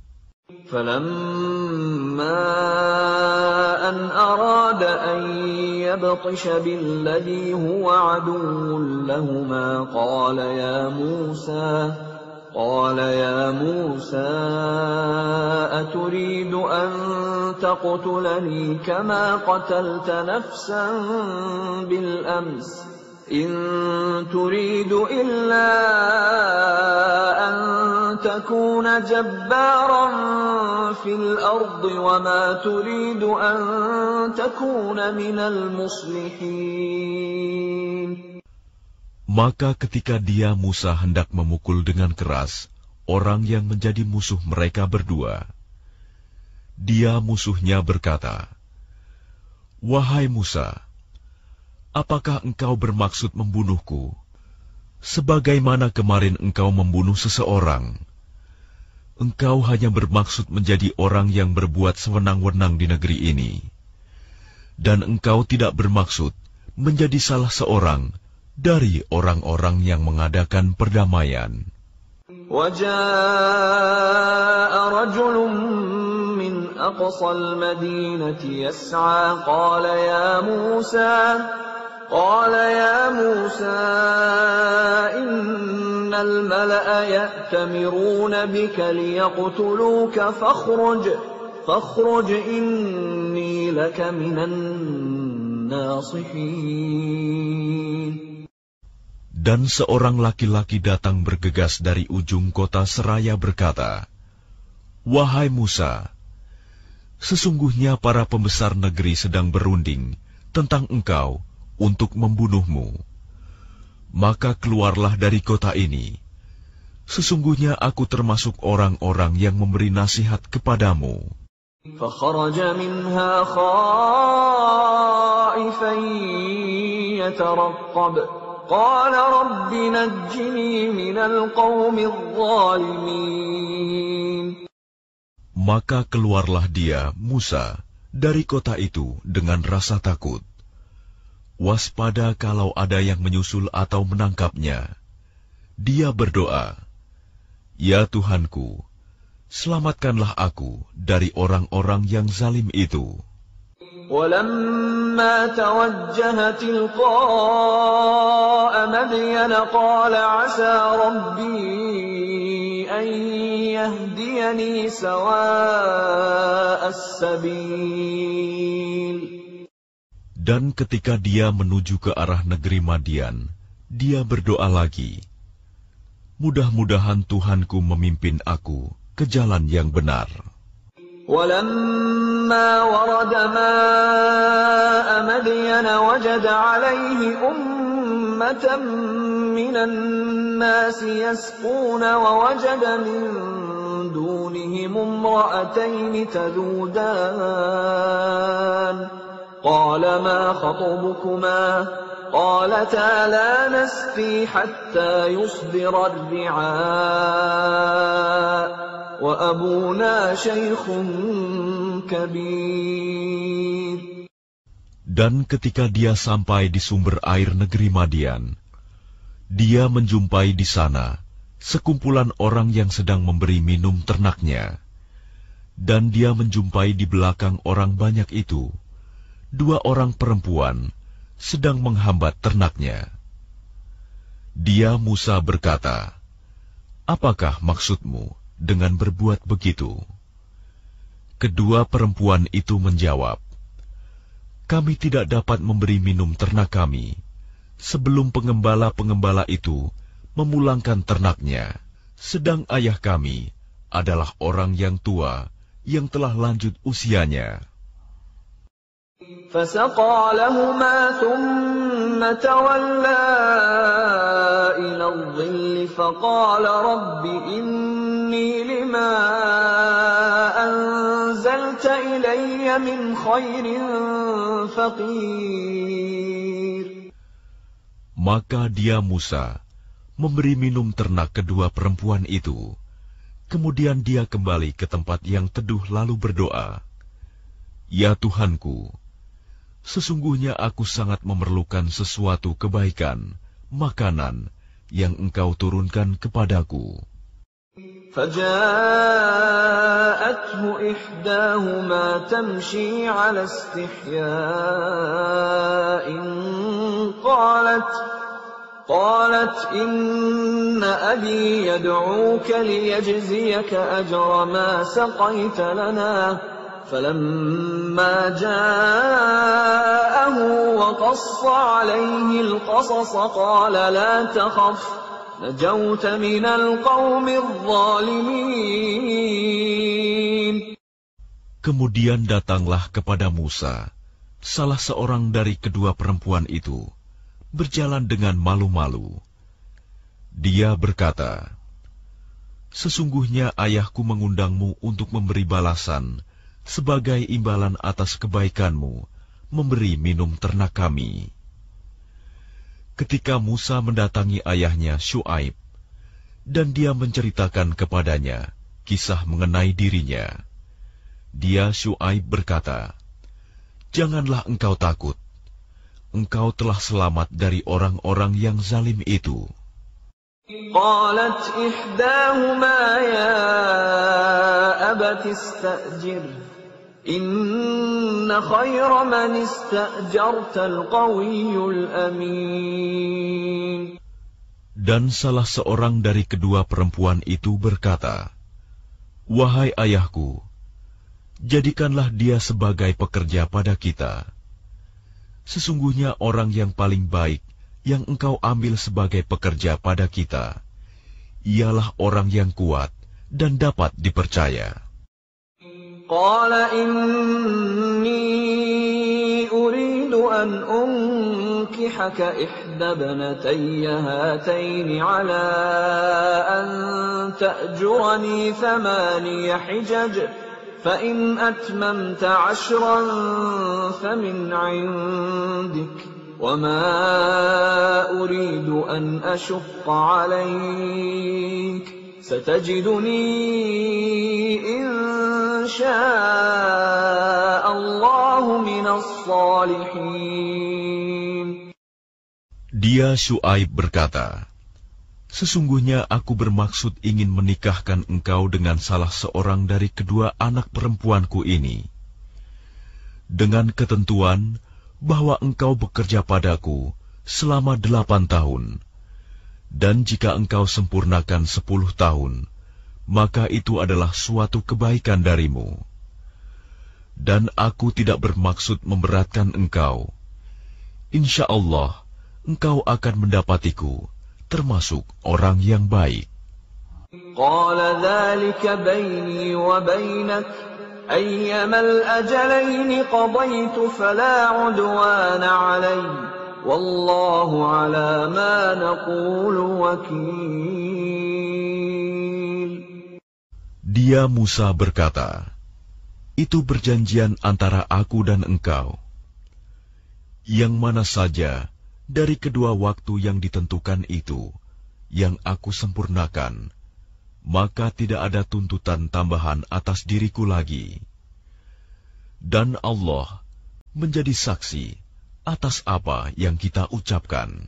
فَلَمَّا أَنْ أَرَادَ أَنْ يَبْطِشَ بِالَّذِي هُوَ عَدُوٌّ لَهُمَا قَالَ يَا مُوسَى قَالَ يَا مُوسَى تريد أن تقتلني كما قتلت نفسا بالأمس إن تريد إلا أن تكون جبارا في الأرض وما تريد أن تكون من المصلحين. Maka ketika dia Musa hendak memukul dengan keras orang yang menjadi musuh mereka berdua, dia musuhnya berkata, "Wahai Musa, apakah engkau bermaksud membunuhku, sebagaimana kemarin engkau membunuh seseorang? Engkau hanya bermaksud menjadi orang yang berbuat sewenang-wenang di negeri ini, dan engkau tidak bermaksud menjadi salah seorang dari orang-orang yang mengadakan perdamaian." وجاء رجل من أقصى المدينة يسعى قال يا موسى قال يا موسى إن الملأ يأتمرون بك ليقتلوك فاخرج فاخرج إني لك من الناصحين. Dan seorang laki-laki datang bergegas dari ujung kota seraya berkata, "Wahai Musa, sesungguhnya para pembesar negeri sedang berunding tentang engkau untuk membunuhmu. Maka keluarlah dari kota ini. Sesungguhnya aku termasuk orang-orang yang memberi nasihat kepadamu." فخرج منها خائفا يترقب قال رب نجني من القوم الظالمين. Maka keluarlah dia, Musa, dari kota itu dengan rasa takut. Waspada kalau ada yang menyusul atau menangkapnya. Dia berdoa, "Ya Tuhanku, selamatkanlah aku dari orang-orang yang zalim itu." ولما توجه تلقاء مدين قال عسى ربي أن يهديني سواء السبيل. Dan ketika dia menuju ke arah negeri Madian, dia berdoa lagi, "Mudah-mudahan Tuhanku memimpin aku ke jalan yang benar." ولما ورد ماء مدين وجد عليه أمة من الناس يسقون ووجد من دونهم امرأتين تذودان قال ما خطبكما قالتا لا نسقي حتى يصدر الرعاء وأبونا شيخ كبير. Dan ketika dia sampai di sumber air negeri Madian, dia menjumpai di sana sekumpulan orang yang sedang memberi minum ternaknya. Dan dia menjumpai di belakang orang banyak itu dua orang perempuan sedang menghambat ternaknya. Dia Musa berkata, "Apakah maksudmu dengan berbuat begitu?" Kedua perempuan itu menjawab, "Kami tidak dapat memberi minum ternak kami sebelum pengembala-pengembala itu memulangkan ternaknya, sedang ayah kami adalah orang yang tua yang telah lanjut usianya." فسقى لهما ثم تولى إلى الظل فقال رب إني لما أنزلت إلي من خير فقير. Maka dia Musa memberi minum ternak kedua perempuan itu. Kemudian dia kembali ke tempat yang teduh lalu berdoa, "Ya Tuhanku, sesungguhnya aku sangat memerlukan sesuatu kebaikan, makanan yang Engkau turunkan kepadaku." فجاءته إحداهما تمشي على استحياء قالت قالت إن أبي يدعوك ليجزيك أجر ما سقيت لنا فلما جاءه وقص عليه القصص قال لا تخف نجوت من القوم الظالمين. Kemudian datanglah kepada Musa salah seorang dari kedua perempuan itu, berjalan dengan malu-malu. Dia berkata, "Sesungguhnya ayahku mengundangmu untuk memberi balasan sebagai imbalan atas kebaikanmu, memberi minum ternak kami." Ketika Musa mendatangi ayahnya Syuaib, dan dia menceritakan kepadanya kisah mengenai dirinya, dia Syuaib berkata, "Janganlah engkau takut. Engkau telah selamat dari orang-orang yang zalim itu." قالت إحداهما يا أبت استأجر إن خير من استأجرت القوي الأمين. Dan salah seorang dari kedua perempuan itu berkata, "Wahai ayahku, jadikanlah dia sebagai pekerja pada kita. Sesungguhnya orang yang paling baik yang engkau ambil sebagai pekerja pada kita, ialah orang yang kuat dan dapat dipercaya." قال إني أريد أن أنكحك إحدى ابنتي هاتين على أن تأجرني ثماني حجج فإن أتممت عشرا فمن عندك وما أريد أن أشق عليك ستجدني إن شاء الله من الصالحين. Dia Syuaib berkata, "Sesungguhnya aku bermaksud ingin menikahkan engkau dengan salah seorang dari kedua anak perempuanku ini, dengan ketentuan bahwa engkau bekerja padaku selama delapan tahun, dan jika engkau sempurnakan sepuluh tahun, maka itu adalah suatu kebaikan darimu. Dan aku tidak bermaksud memberatkan engkau. Insya Allah, engkau akan mendapatiku termasuk orang yang baik." قال ذلك بيني وبينك أيما الأجلين قضيت فلا عدوان علي والله على ما نقول وكيل. Dia Musa berkata, "Itu perjanjian antara aku dan engkau. Yang mana saja dari kedua waktu yang ditentukan itu, yang aku sempurnakan, maka tidak ada tuntutan tambahan atas diriku lagi. Dan Allah menjadi saksi atas apa yang kita ucapkan."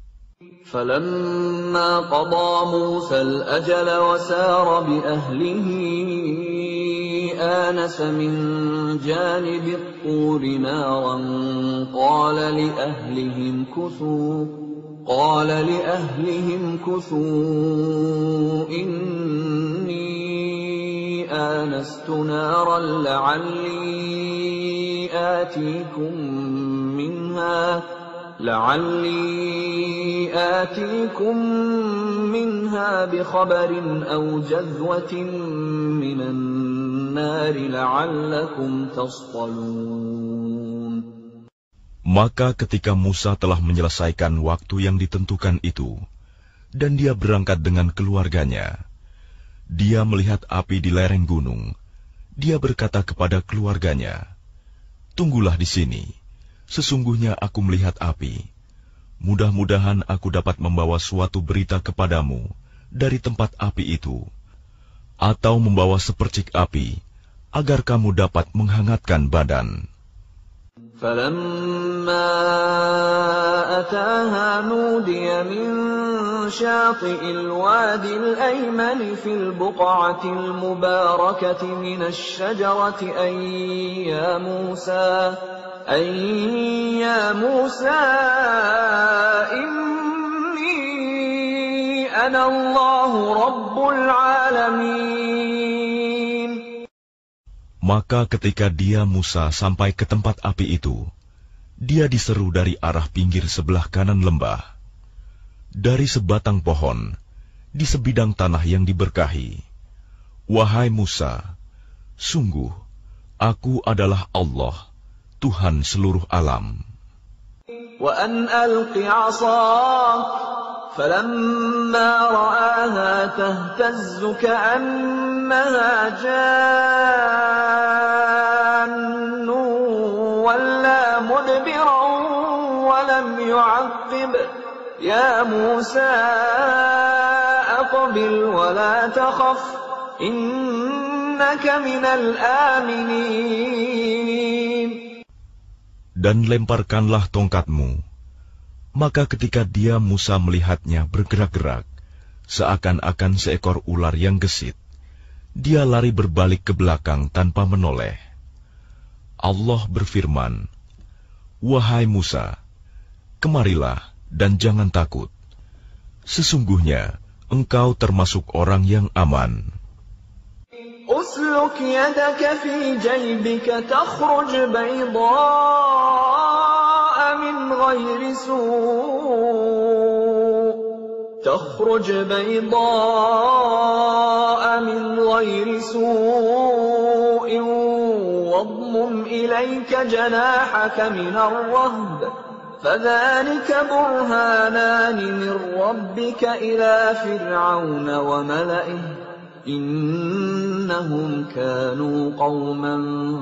فلما قضى موسى الأجل وسار بأهله آنس من جانب الطور نارا قال لأهلهم كثوا قال لأهلهم كثوا إني آنست نارا لعلي آتيكم منها لعلي آتيكم منها بخبر أو جذوة من النار لعلكم تصطلون. Maka ketika Musa telah menyelesaikan waktu yang ditentukan itu, dan dia berangkat dengan keluarganya, dia melihat api di lereng gunung. Dia berkata kepada keluarganya, "Tunggulah di sini. Sesungguhnya aku melihat api. Mudah-mudahan aku dapat membawa suatu berita kepadamu dari tempat api itu, atau membawa sepercik api, agar kamu dapat menghangatkan badan." فَلَمَّا أَتَاهَا نُودِيَ مِن شَاطِئِ الْوَادِ الْأَيْمَنِ فِي الْبُقْعَةِ الْمُبَارَكَةِ مِنَ الشَّجَرَةِ أَن يَا مُوسَىٰ أَن يَا مُوسَىٰ إِنِّي أنا الله رب العالمين. Maka ketika dia Musa sampai ke tempat api itu, dia diseru dari arah pinggir sebelah kanan lembah. Dari sebatang pohon, di sebidang tanah yang diberkahi. Wahai Musa, sungguh, aku adalah Allah, Tuhan seluruh alam. وأن ألق عصاك فلما رآها تهتز كأنها جان ولا مدبرا ولم يعقب يا موسى أقبل ولا تخف إنك من الآمنين. Dan lemparkanlah tongkatmu. Maka ketika dia Musa melihatnya bergerak-gerak, seakan-akan seekor ular yang gesit, dia lari berbalik ke belakang tanpa menoleh. Allah berfirman, Wahai Musa, kemarilah dan jangan takut. Sesungguhnya engkau termasuk orang yang aman. أسلك يدك في جيبك تخرج بيضاء من غير سوء تخرج بيضاء من غير سوء واضمم إليك جناحك من الرهب فذلك برهانان من ربك إلى فرعون وملئه إنهم كانوا قوما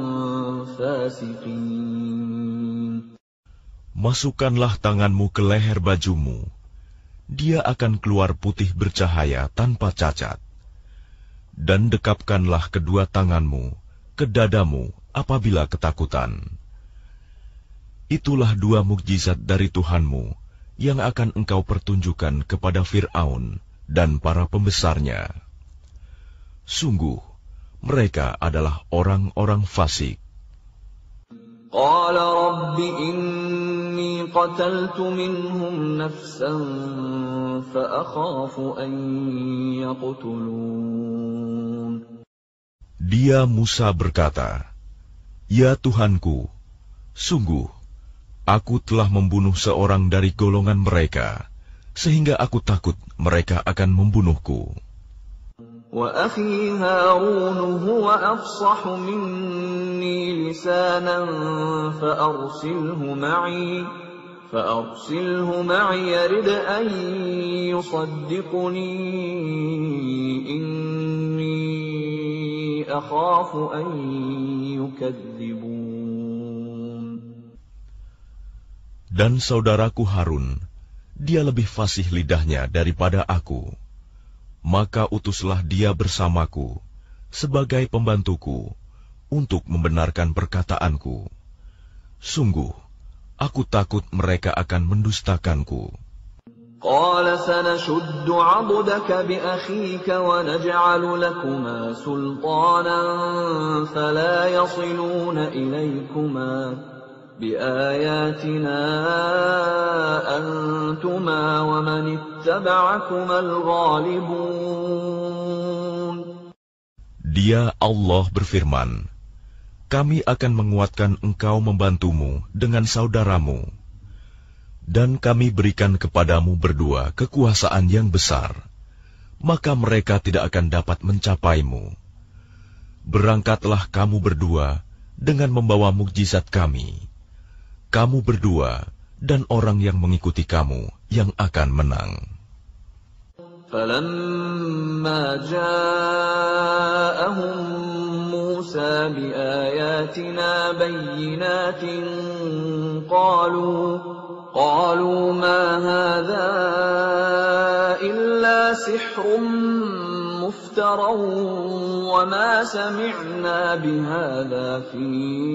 فاسقين. Masukkanlah tanganmu ke leher bajumu. Dia akan keluar putih bercahaya tanpa cacat. Dan dekapkanlah kedua tanganmu ke dadamu apabila ketakutan. Itulah dua mukjizat dari Tuhanmu yang akan engkau pertunjukkan kepada Fir'aun dan para pembesarnya. Sungguh, mereka adalah orang-orang fasik. Qala rabbi inni qataltu minhum nafsan fa akhafu an yaqtulun. Dia Musa berkata, Ya Tuhanku, sungguh, aku telah membunuh seorang dari golongan mereka, sehingga aku takut mereka akan membunuhku. وأخي هارون هو أفصح مني لسانا فأرسله معي فأرسله معي يرد أن يصدقني إني أخاف أن يكذبون. Dan saudaraku Harun, dia lebih fasih lidahnya daripada aku. Maka utuslah dia bersamaku sebagai pembantuku untuk membenarkan perkataanku. Sungguh, aku takut mereka akan mendustakanku. Qala sanashuddu 'abdaka bi akhika wa naj'alu lakuma sultanan fala yasiluna ilaykuma بآياتنا أنتما ومن اتبعكما الغالبون. Dia Allah berfirman, kami akan menguatkan engkau membantumu dengan saudaramu, dan kami berikan kepadamu berdua kekuasaan yang besar, maka mereka tidak akan dapat mencapaimu. Berangkatlah kamu berdua dengan membawa mukjizat kami. Kamu berdua dan orang yang mengikuti kamu yang akan menang. فَلَمَّا جَاءَهُم مُوسَى بِآيَاتِنَا بَيِّنَاتٍ قَالُوا قَالُوا مَا هَذَا إِلَّا سِحْرٌ مُفْتَرًى وَمَا سَمِعْنَا بِهَذَا فِي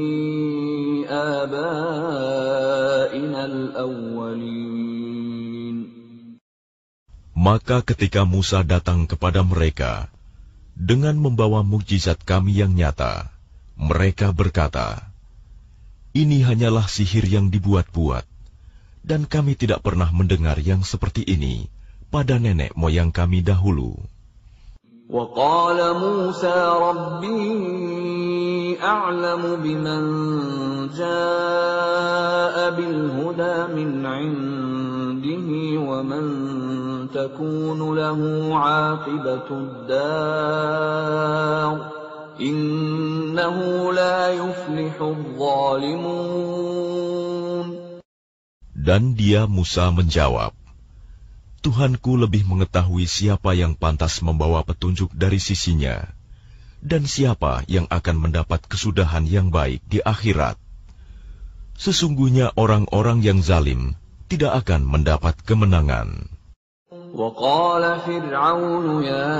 آبَائِنَا الْأَوَّلِينَ. Maka ketika Musa datang kepada mereka dengan membawa mukjizat kami yang nyata, mereka berkata, ini hanyalah sihir yang dibuat-buat, dan kami tidak pernah mendengar yang seperti ini pada nenek moyang kami dahulu. وقال موسى ربي أعلم بمن جاء بالهدى من عنده ومن تكون له عاقبة الدار إنه لا يفلح الظالمون. Dan dia Musa menjawab, Tuhanku lebih mengetahui siapa yang pantas membawa petunjuk dari sisinya, dan siapa yang akan mendapat kesudahan yang baik di akhirat. Sesungguhnya orang-orang yang zalim tidak akan mendapat kemenangan. وقال فرعون يا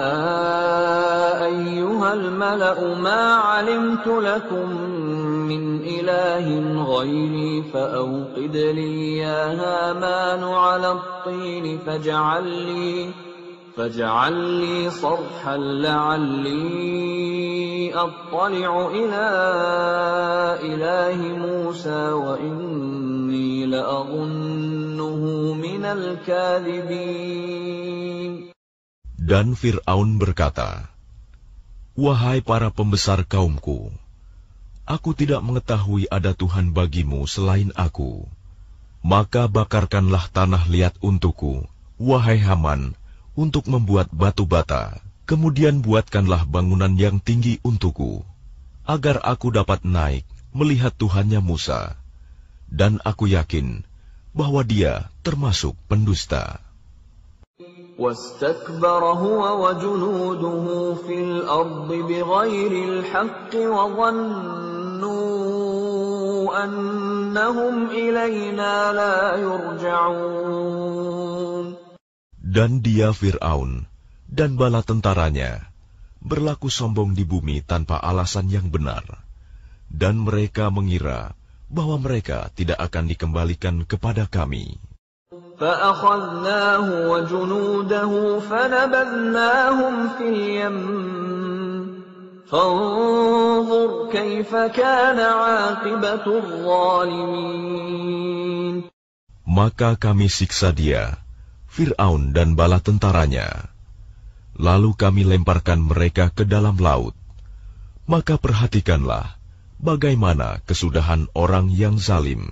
أيها الملأ ما علمت لكم من إله غيري فأوقد لي يا هامان على الطين فاجعل لي فاجعل لي صرحا لعلي أطلع إلى إله موسى وإني لأظنه من الكاذبين. Dan Fir'aun berkata, Wahai para pembesar kaumku, aku tidak mengetahui ada Tuhan bagimu selain aku. Maka bakarkanlah tanah liat untukku, wahai Haman, untuk membuat batu bata. Kemudian buatkanlah bangunan yang tinggi untukku, agar aku dapat naik melihat Tuhannya Musa. Dan aku yakin bahwa dia termasuk pendusta. واستكبر هو وجنوده في الأرض بغير الحق وظنوا أنهم إلينا لا يرجعون. Dan dia Fir'aun dan bala tentaranya berlaku sombong di bumi tanpa alasan yang benar, dan mereka mengira bahwa mereka tidak akan dikembalikan kepada kami. فأخذناه وجنوده فنبذناهم في اليم فانظر كيف كان عاقبة الظالمين. Maka kami siksa dia, Fir'aun dan bala tentaranya. Lalu kami lemparkan mereka ke dalam laut. Maka perhatikanlah bagaimana kesudahan orang yang zalim.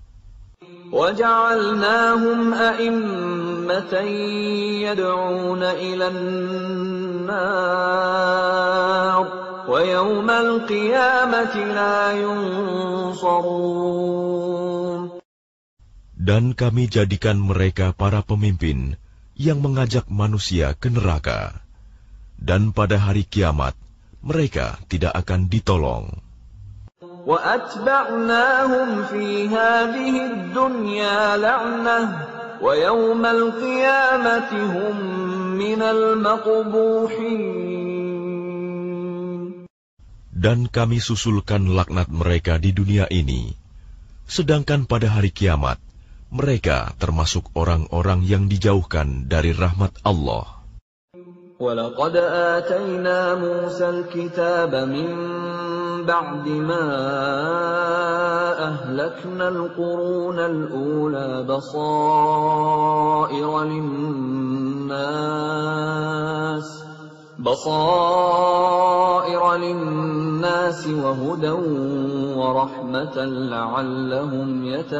وَجَعَلْنَاهُمْ أَئِمَّةً يَدْعُونَ إِلَى النَّارِ وَيَوْمَ الْقِيَامَةِ لَا يُنصَرُونَ. Dan kami jadikan mereka para pemimpin yang mengajak manusia ke neraka, dan pada hari kiamat mereka tidak akan ditolong. وَأَتْبَعْنَاهُمْ فِي هَذِهِ الدُّنْيَا لَعْنَةً وَيَوْمَ الْقِيَامَةِ هُمْ مِنَ الْمَقْبُوحِينَ. Dan kami susulkan laknat mereka di dunia ini, sedangkan pada hari kiamat mereka termasuk orang-orang yang dijauhkan dari rahmat Allah. وَلَقَدْ آتَيْنَا مُوسَى الْكِتَابَ مِنْ بَعْدِ مَا أَهْلَكْنَا الْقُرُونَ الْأُولَى بَصَائِرَ لِلنَّاسِ بَصَائِرَ لِلنَّاسِ وَهُدًى وَرَحْمَةً لَعَلَّهُمْ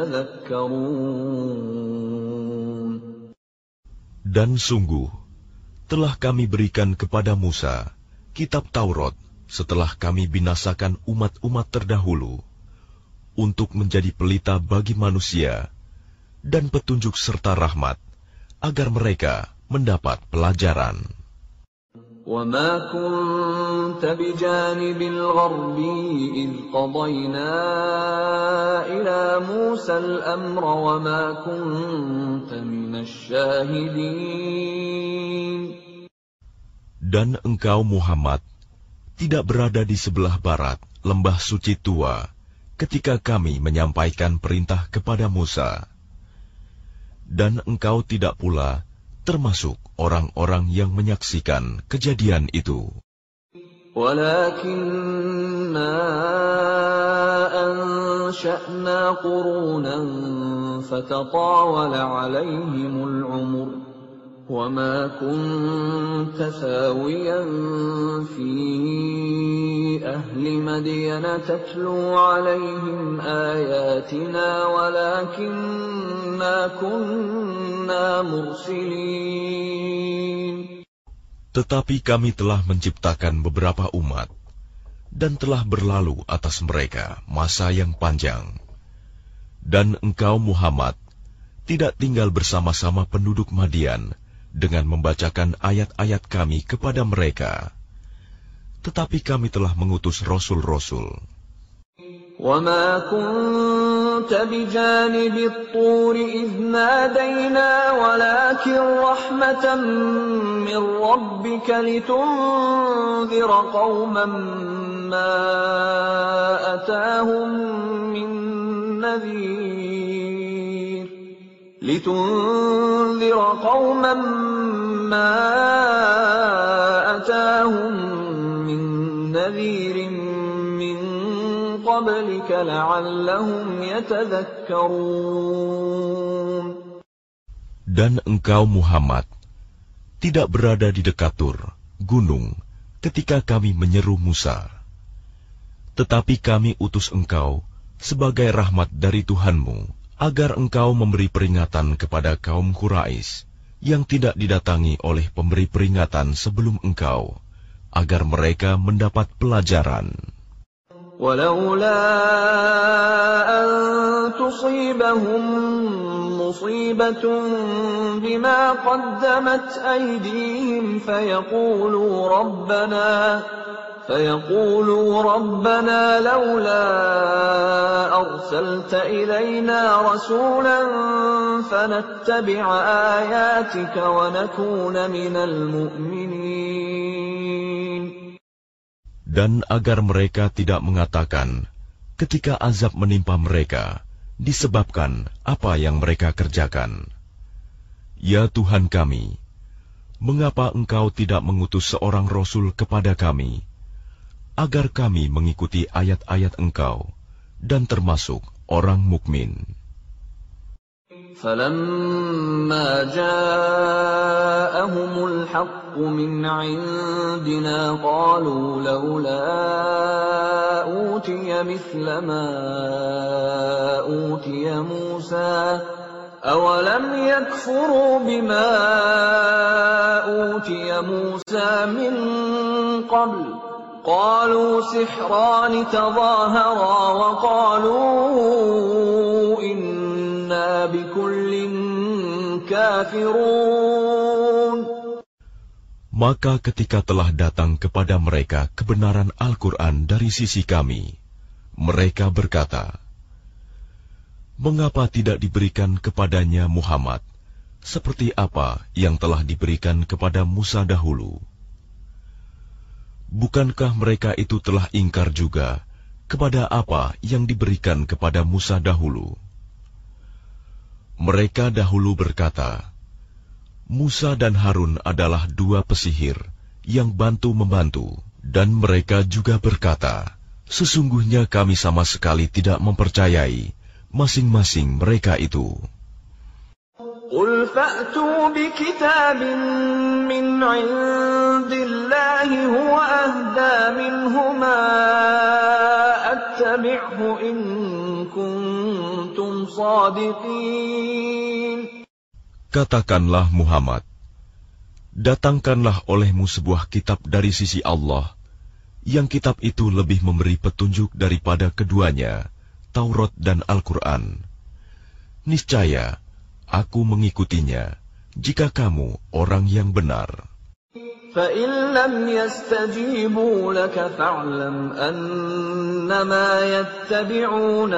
يَتَذَكَّرُونَ. Dan sungguh telah kami berikan kepada Musa kitab Taurat setelah kami binasakan umat-umat terdahulu, untuk menjadi pelita bagi manusia dan petunjuk serta rahmat, agar mereka mendapat pelajaran. وَمَا كُنْتَ بِجَانِبِ الْغَرْبِيِّ إِذْ قَضَيْنَا إِلَى مُوسَى الْأَمْرَ وَمَا كُنْتَ مِنَ الشَّاهِدِينَ. Dan engkau Muhammad tidak berada di sebelah barat lembah suci tua ketika kami menyampaikan perintah kepada Musa. Dan engkau tidak pula termasuk orang-orang yang menyaksikan kejadian itu. وَلَكِنَّا أَنشَأْنَا قُرُونًا فَتَطَاوَلَ عَلَيْهِمُ الْعُمُرُ وَمَا كُنْتَ ثَاوِيًا فِي أَهْلِ مَدْيَنَ تَتْلُو عَلَيْهِمْ آيَاتِنَا وَلَكِنَّا كُنَّا مُرْسِلِينَ. Tetapi kami telah menciptakan beberapa umat, dan telah berlalu atas mereka masa yang panjang. Dan engkau Muhammad tidak tinggal bersama-sama penduduk Madian dengan membacakan ayat-ayat kami kepada mereka. Tetapi kami telah mengutus rasul-rasul. وَمَا كُنْتَ بِجَانِبِ الطُّورِ إِذْ نَادَيْنَا وَلَكِنْ رَحْمَةً مِّن رَّبِّكَ لِتُنذِرَ قَوْمًا مَّا أَتَاهُم مِّن نَّذِيرٍ لِتُنذِرَ قَوْمًا مَّا أَتَاهُم مِّن نَّذِيرٍ قَبْلِكَ لَعَلَّهُمْ يَتَذَكَّرُونَ. Dan engkau Muhammad tidak berada di dekat Tur, gunung, ketika kami menyeru Musa. Tetapi kami utus engkau sebagai rahmat dari Tuhanmu, agar engkau memberi peringatan kepada kaum Quraisy yang tidak didatangi oleh pemberi peringatan sebelum engkau, agar mereka mendapat pelajaran. وَلَوْلَا أَن تُصِيبَهُم مُّصِيبَةٌ بِمَا قَدَّمَتْ أَيْدِيهِمْ فَيَقُولُوا رَبَّنَا فَيَقُولُوا رَبَّنَا لَوْلَا أَرْسَلْتَ إِلَيْنَا رَسُولًا فَنَتَّبِعَ آيَاتِكَ وَنَكُونَ مِنَ الْمُؤْمِنِينَ. Dan agar mereka tidak mengatakan ketika azab menimpa mereka disebabkan apa yang mereka kerjakan, "Ya Tuhan kami, mengapa Engkau tidak mengutus seorang Rasul kepada kami, agar kami mengikuti ayat-ayat Engkau dan termasuk orang mukmin?" فَلَمَّا جَاءَهُمُ الْحَقُّ مِنْ عِنْدِنَا قَالُوا لَوْلَا أُوتِيَ مِثْلَ مَا أُوتِيَ مُوسَى أَوَلَمْ يَكْفُرُوا بِمَا أُوتِيَ مُوسَى مِنْ قَبْلُ قَالُوا سِحْرَانِ تَظَاهَرَا وَقَالُوا إِنَّا بِكُلٍّ كَافِرُونَ. Maka ketika telah datang kepada mereka kebenaran Al-Quran dari sisi kami, mereka berkata, "Mengapa tidak diberikan kepadanya Muhammad seperti apa yang telah diberikan kepada Musa dahulu?" Bukankah mereka itu telah ingkar juga kepada apa yang diberikan kepada Musa dahulu? Mereka dahulu berkata, Musa dan Harun adalah dua pesihir yang bantu-membantu, dan mereka juga berkata, sesungguhnya kami sama sekali tidak mempercayai masing-masing mereka itu. قُلْ فَأْتُوا بِكِتَابٍ مِّنْ عِندِ اللَّهِ هُوَ أَهْدَىٰ مِنْهُمَا أَتَّبِعْهُ إِن كُنتُمْ صَادِقِينَ. Katakanlah Muhammad, datangkanlah olehmu sebuah kitab dari sisi Allah, yang kitab itu lebih memberi petunjuk daripada keduanya, Taurat dan Al-Quran. Niscaya aku mengikutinya, jika kamu orang yang benar. فَإِن لَّمْ يَسْتَجِيبُوا لَكَ فَاعْلَمْ أَنَّمَا يَتَّبِعُونَ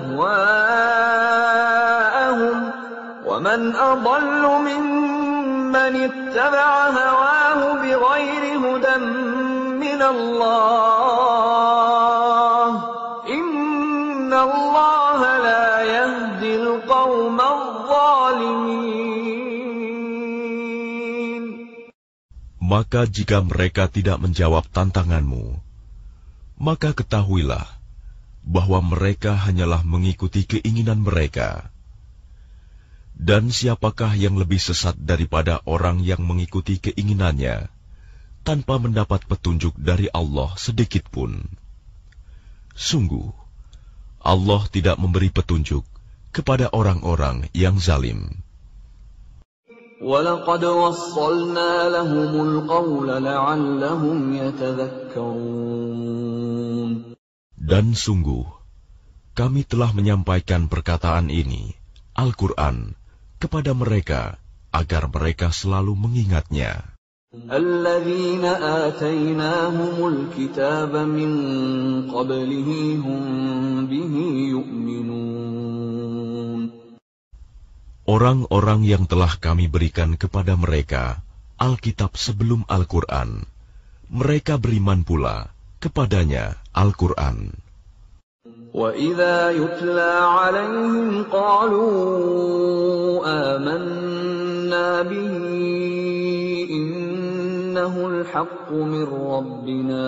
أَهْوَاءَهُمْ وَمَنْ أَضَلُّ مِمَّنِ اتَّبَعَ هَوَاهُ بِغَيْرِ هُدًى مِّنَ اللَّهِ إِنَّ اللَّهَ لَا يَهْدِي الْقَوْمَ الظَّالِمِينَ. Maka jika mereka tidak menjawab tantanganmu, maka ketahuilah bahwa mereka hanyalah mengikuti keinginan mereka. Dan siapakah yang lebih sesat daripada orang yang mengikuti keinginannya tanpa mendapat petunjuk dari Allah sedikit pun? Sungguh, Allah tidak memberi petunjuk kepada orang-orang yang zalim. وَلَقَدْ وَصَّلْنَا لَهُمُ الْقَوْلَ لَعَلَّهُمْ يَتَذَكَّرُونَ. Dan sungguh, kami telah menyampaikan perkataan ini, Al-Quran, kepada mereka agar mereka selalu mengingatnya. الَّذِينَ آتَيْنَاهُمُ الْكِتَابَ مِنْ قَبْلِهِ هُمْ بِهِ يُؤْمِنُونَ. Orang-orang yang telah kami berikan kepada mereka Alkitab sebelum Al-Quran, mereka beriman pula kepadanya Al-Quran. وَإِذَا يُتْلَى عَلَيْهِمْ قَالُوا آمَنَّا بِهِ إِنَّهُ الْحَقُّ مِنْ رَبِّنَا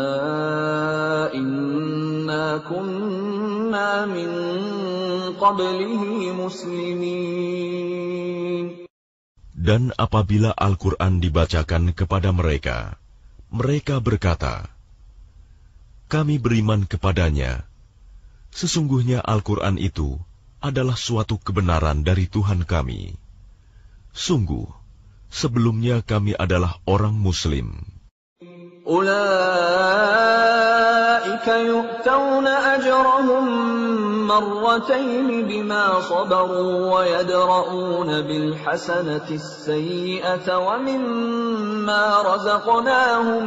إِنَّا كُنَّا مِنْ قَبْلِهِ مُسْلِمِينَ. Dan apabila Al-Quran dibacakan kepada mereka, mereka berkata, kami beriman kepadanya. Sesungguhnya Al-Quran itu adalah suatu kebenaran dari Tuhan kami. Sungguh, sebelumnya kami adalah orang Muslim. أُولَئِكَ يُؤْتَوْنَ أَجْرَهُمْ مَرَّتَيْنِ بِمَا صَبَرُوا وَيَدْرَءُونَ بِالْحَسَنَةِ السَّيِّئَةَ وَمِمَّا رَزَقْنَاهُمْ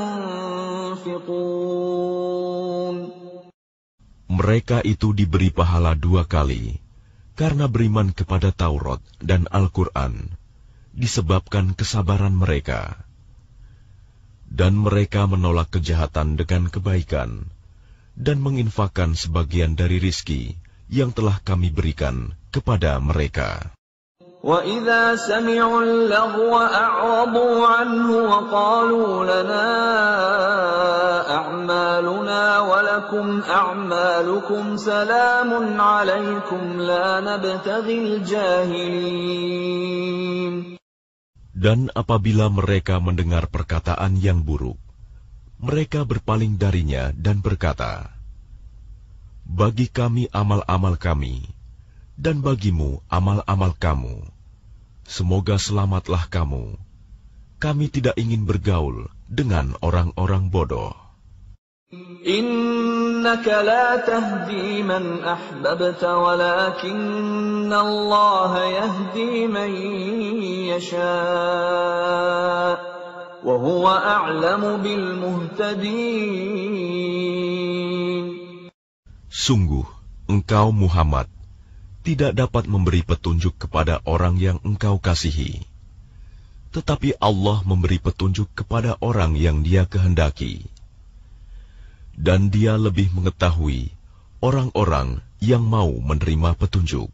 يُنْفِقُونَ. Mereka itu diberi pahala dua kali, karena beriman kepada Taurat dan Al-Quran, disebabkan kesabaran mereka. Dan mereka menolak kejahatan dengan kebaikan, dan menginfakkan sebagian dari rizki yang telah kami berikan kepada mereka. وَإِذَا سَمِعُوا اللَّغْوَ أَعْرَضُوا عَنْهُ وَقَالُوا لَنَا أَعْمَالُنَا وَلَكُمْ أَعْمَالُكُمْ سَلَامٌ عَلَيْكُمْ لَا نَبْتَغِي الْجَاهِلِينَ. Dan apabila mereka mendengar perkataan yang buruk, mereka berpaling darinya dan berkata, bagi kami amal-amal kami, dan bagimu amal-amal kamu. Semoga selamatlah kamu. Kami tidak ingin bergaul dengan orang-orang bodoh. Innaka la tahdi man ahbabta walakinna Allah yahdi man yasha' wa huwa a'lamu bil muhtadin. Sungguh, engkau Muhammad tidak dapat memberi petunjuk kepada orang yang engkau kasihi. Tetapi Allah memberi petunjuk kepada orang yang Dia kehendaki. Dan Dia lebih mengetahui orang-orang yang mau menerima petunjuk.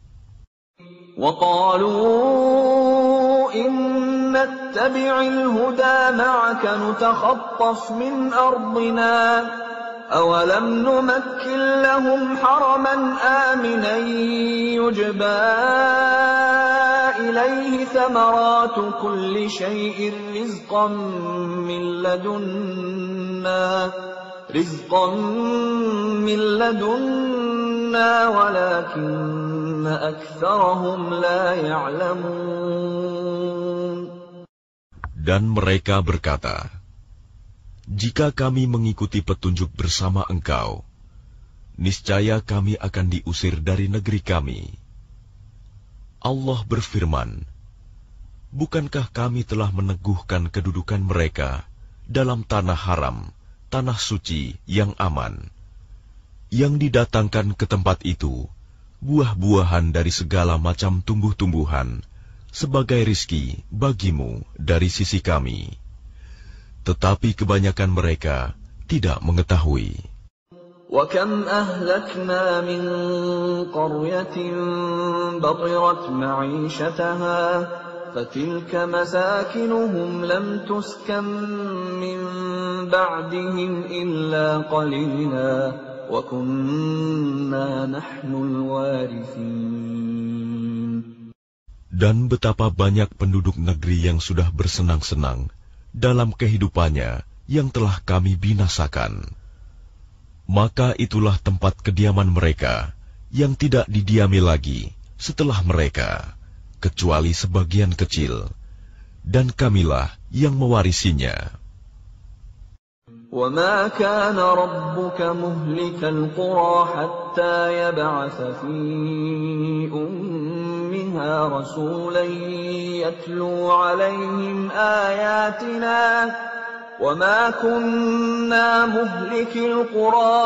وَقَالُوا إِن نَّتَّبِعِ الْهُدَى مَعَكَ نُتَخَطَّفْ مِنْ أَرْضِنَا أَوَلَمْ نُمَكِّن لَّهُمْ حَرَمًا آمِنًا يُجْبَىٰ إِلَيْهِ ثَمَرَاتُ كُلِّ شَيْءٍ رِّزْقًا مِّن لَّدُنَّا رِزْقًا مِّن لَّدُنَّا وَلَٰكِنَّ أَكْثَرَهُمْ لَا يَعْلَمُونَ. Dan mereka berkata, jika kami mengikuti petunjuk bersama engkau, niscaya kami akan diusir dari negeri kami. Allah berfirman, bukankah kami telah meneguhkan kedudukan mereka dalam tanah haram, tanah suci yang aman, yang didatangkan ke tempat itu buah-buahan dari segala macam tumbuh-tumbuhan sebagai rizki bagimu dari sisi kami. Tetapi kebanyakan mereka tidak mengetahui. وَكَمْ أَهْلَكْنَا مِنْ قَرْيَةٍ بَطِرَتْ مَعِيشَتَهَا فَتِلْكَ مَسَاكِنُهُمْ لَمْ تُسْكَنْ مِنْ بَعْدِهِمْ إِلَّا قَلِيلًا وَكُنَّا نَحْنُ الْوَارِثِينَ. Dan betapa banyak penduduk negeri yang sudah bersenang-senang dalam kehidupannya yang telah kami binasakan. Maka itulah tempat kediaman mereka yang tidak didiami lagi setelah mereka, kecuali sebagian kecil, dan kamilah yang mewarisinya. وَمَا كَانَ رَبُّكَ مُهْلِكَ الْقُرَى حَتَّى يَبْعَثَ فِي أُمِّهَا رَسُولًا يَتْلُو عَلَيْهِمْ آيَاتِنَا وَمَا كُنَّا مُهْلِكِي الْقُرَى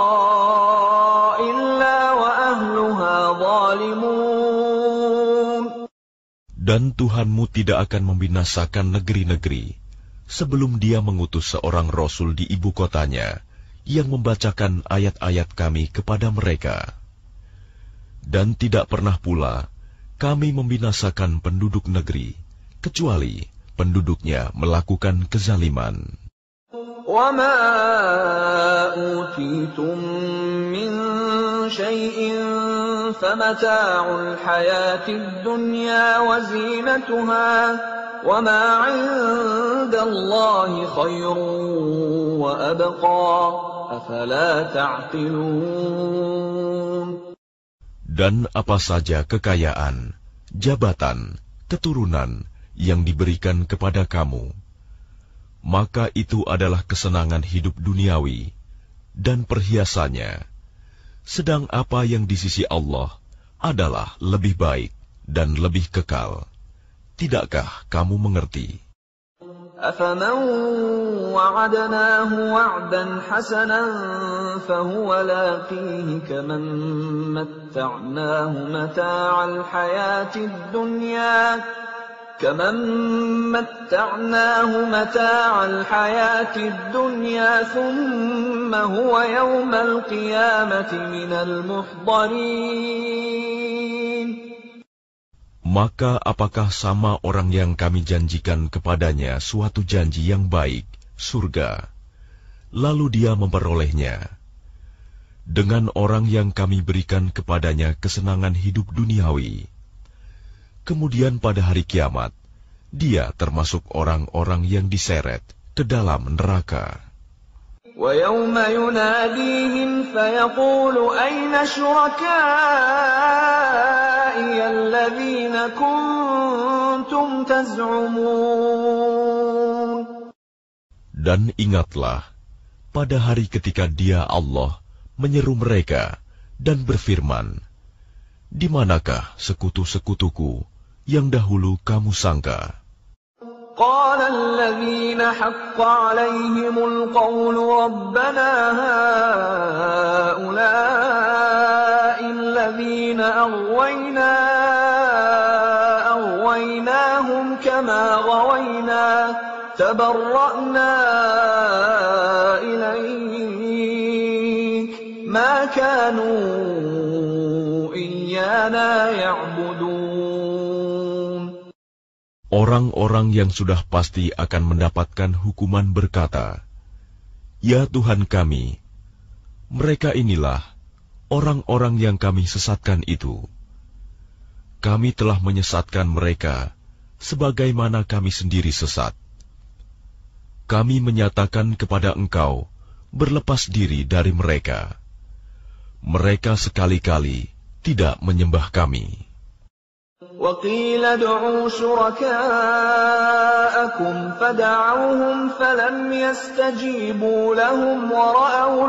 إِلَّا وَأَهْلُهَا ظَالِمُونَ. Dan Tuhanmu tidak akan membinasakan negeri-negeri sebelum Dia mengutus seorang Rasul di ibu kotanya yang membacakan ayat-ayat Kami kepada mereka. Dan tidak pernah pula Kami membinasakan penduduk negeri, kecuali penduduknya melakukan kezaliman. وَمَا أُوتِيتُم مِّن شَيْءٍ فَمَتَاعُ الْحَيَاةِ الدُّنْيَا وَزِينَتُهَا وَمَا عِندَ اللَّهِ خَيْرٌ وَأَبْقَى أَفَلَا تَعْقِلُونَ. Dan apa saja kekayaan, jabatan, keturunan yang diberikan kepada kamu, maka itu adalah kesenangan hidup duniawi dan perhiasannya. Sedang apa yang di sisi Allah adalah lebih baik dan lebih kekal. Tidakkah kamu mengerti? أَفَمَنْ وَعَدْنَاهُ وَعْدًا حَسَنًا فَهُوَ لَاقِيهِ كَمَنْ مَتَّعْنَاهُ مَتَاعَ الْحَيَاةِ الدُّنْيَا كَمَنْ مَتَّعْنَاهُ مَتَاعَ الْحَيَاةِ الدُّنْيَا ثُمَّ هُوَ يَوْمَ الْقِيَامَةِ مِنَ الْمُحْضَرِينَ. Maka apakah sama orang yang kami janjikan kepadanya suatu janji yang baik, surga, lalu dia memperolehnya, dengan orang yang kami berikan kepadanya kesenangan hidup duniawi, kemudian pada hari kiamat, dia termasuk orang-orang yang diseret ke dalam neraka. وَيَوْمَ يُنَادِيهِمْ فَيَقُولُ أَيْنَ شُرَكَائِيَ الَّذِينَ كُنتُمْ تَزْعُمُونَ. Dan ingatlah, pada hari ketika Dia Allah menyeru mereka dan berfirman, di manakah sekutu-sekutuku yang dahulu kamu sangka? قال الذين حق عليهم القول ربنا هؤلاء الذين أغوينا أغويناهم كما غوينا تبرأنا إليك ما كانوا إيانا يعبدون. Orang-orang yang sudah pasti akan mendapatkan hukuman berkata, "Ya Tuhan kami, mereka inilah orang-orang yang kami sesatkan itu. Kami telah menyesatkan mereka sebagaimana kami sendiri sesat. Kami menyatakan kepada Engkau berlepas diri dari mereka. Mereka sekali-kali tidak menyembah kami." وَقِيلَ ادْعُوا شُرَكَاءَكُمْ فَدَعَوْهُمْ فَلَمْ يَسْتَجِيبُوا لَهُمْ وَرَأَوُا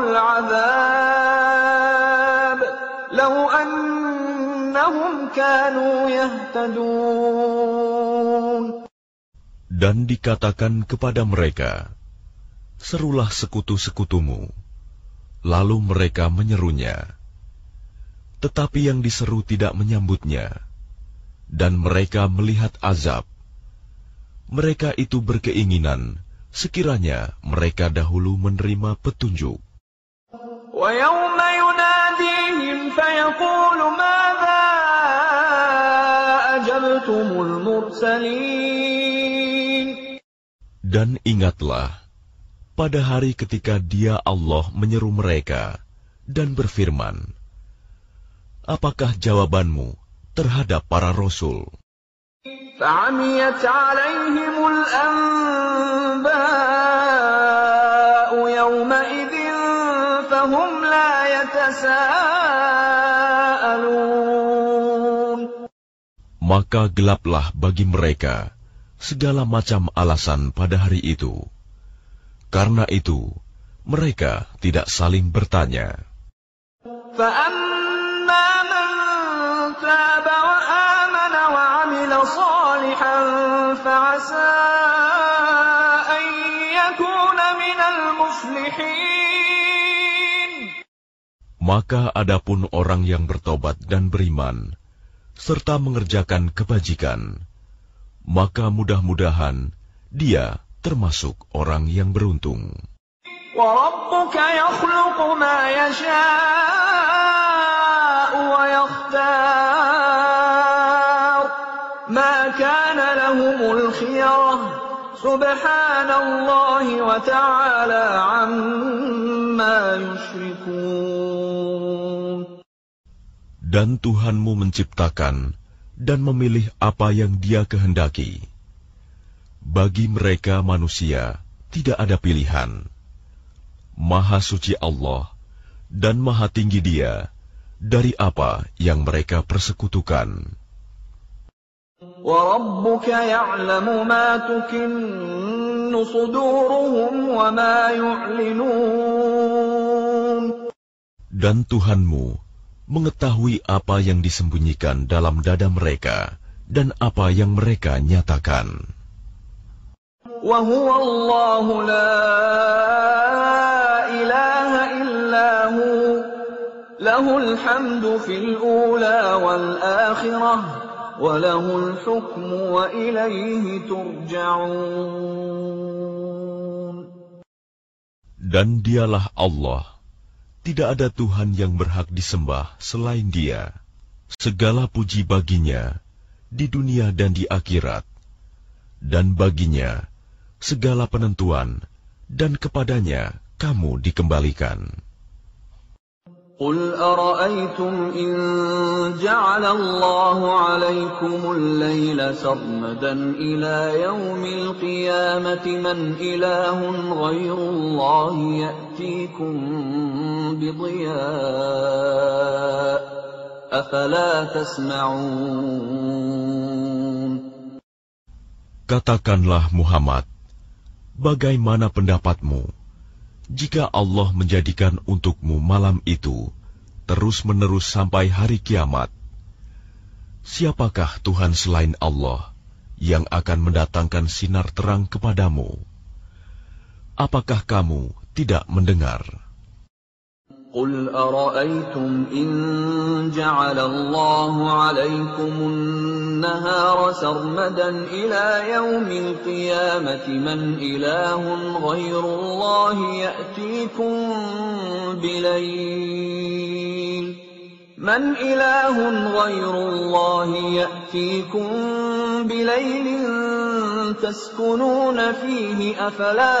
الْعَذَابَ لَوْ أَنَّهُمْ كَانُوا يَهْتَدُونَ. Dan dikatakan kepada mereka, serulah sekutu-sekutumu. Lalu mereka menyerunya. Tetapi yang diseru tidak menyambutnya. Dan mereka melihat azab. Mereka itu berkeinginan sekiranya mereka dahulu menerima petunjuk. وَيَوْمَ يُنَادِيهِمْ فَيَقُولُ مَاذَا أَجَبْتُمُ الْمُرْسَلِينَ. Dan ingatlah, pada hari ketika Dia Allah menyeru mereka dan berfirman, apakah jawabanmu terhadap para rasul? فعميت عليهم الأنباء يومئذ فهم لا يتساءلون. Maka gelaplah bagi mereka segala macam alasan pada hari itu. Karena itu, mereka tidak saling bertanya. فَأَمَّا مَنْ تَابَ وَآمَنَ وَعَمِلَ صَالِحًا فَعَسَىٰ أَن يَكُونَ مِنَ الْمُفْلِحِينَ. Maka adapun orang yang bertobat dan beriman, serta mengerjakan kebajikan, maka mudah-mudahan dia termasuk orang yang beruntung. وَرَبُّكَ يَخْلُقُ مَا يَشَاءُ وَيَخْتَارُ مَا كَانَ لَهُمُ الْخِيَرَةُ سُبْحَانَ اللَّهِ وَتَعَالَى عَمَّا يُشْرِكُونَ. Dan Tuhanmu menciptakan dan memilih apa yang Dia kehendaki. Bagi mereka manusia tidak ada pilihan. Maha suci Allah dan maha tinggi Dia dari apa yang mereka persekutukan. وَرَبُّكَ يَعْلَمُ مَا تُكِنُّ صُدُورُهُمْ وَمَا يُعْلِنُونَ. Dan Tuhanmu mengetahui apa yang disembunyikan dalam dada mereka dan apa yang mereka nyatakan. وَهُوَ اللَّهُ لَا إِلَهَ إِلَّا هُوَ لَهُ الْحَمْدُ فِي الْأُولَى وَالْآخِرَةِ وَلَهُ الْحُكْمُ وَإِلَيْهِ تُرْجَعُونَ. Dan Dialah Allah. Tidak ada Tuhan yang berhak disembah selain Dia. Segala puji baginya di dunia dan di akhirat. Dan baginya segala penentuan, dan kepadanya kamu dikembalikan. قُلْ أَرَأَيْتُمْ إِنْ جَعَلَ اللَّهُ عَلَيْكُمُ اللَّيْلَ سَرْمَدًا إِلَى يَوْمِ الْقِيَامَةِ مَنْ إِلَٰهٌ غَيْرُ اللَّهِ يَأْتِيكُمْ بِضِيَاءٍ أَفَلَا تَسْمَعُونَ. Katakanlah Muhammad, bagaimana pendapatmu jika Allah menjadikan untukmu malam itu terus-menerus sampai hari kiamat? Siapakah Tuhan selain Allah yang akan mendatangkan sinar terang kepadamu? Apakah kamu tidak mendengar? قُلْ أَرَأَيْتُمْ إِنْ جَعَلَ اللَّهُ عَلَيْكُمُ النَّهَارَ سَرْمَدًا إِلَى يَوْمِ الْقِيَامَةِ مَنْ إِلَٰهٌ غَيْرُ اللَّهِ يَأْتِيكُمْ بِلَيْلٍ مَنْ إِلَٰهٌ غَيْرُ اللَّهِ يَأْتِيكُمْ بِلَيْلٍ تَسْكُنُونَ فِيهِ أَفَلَا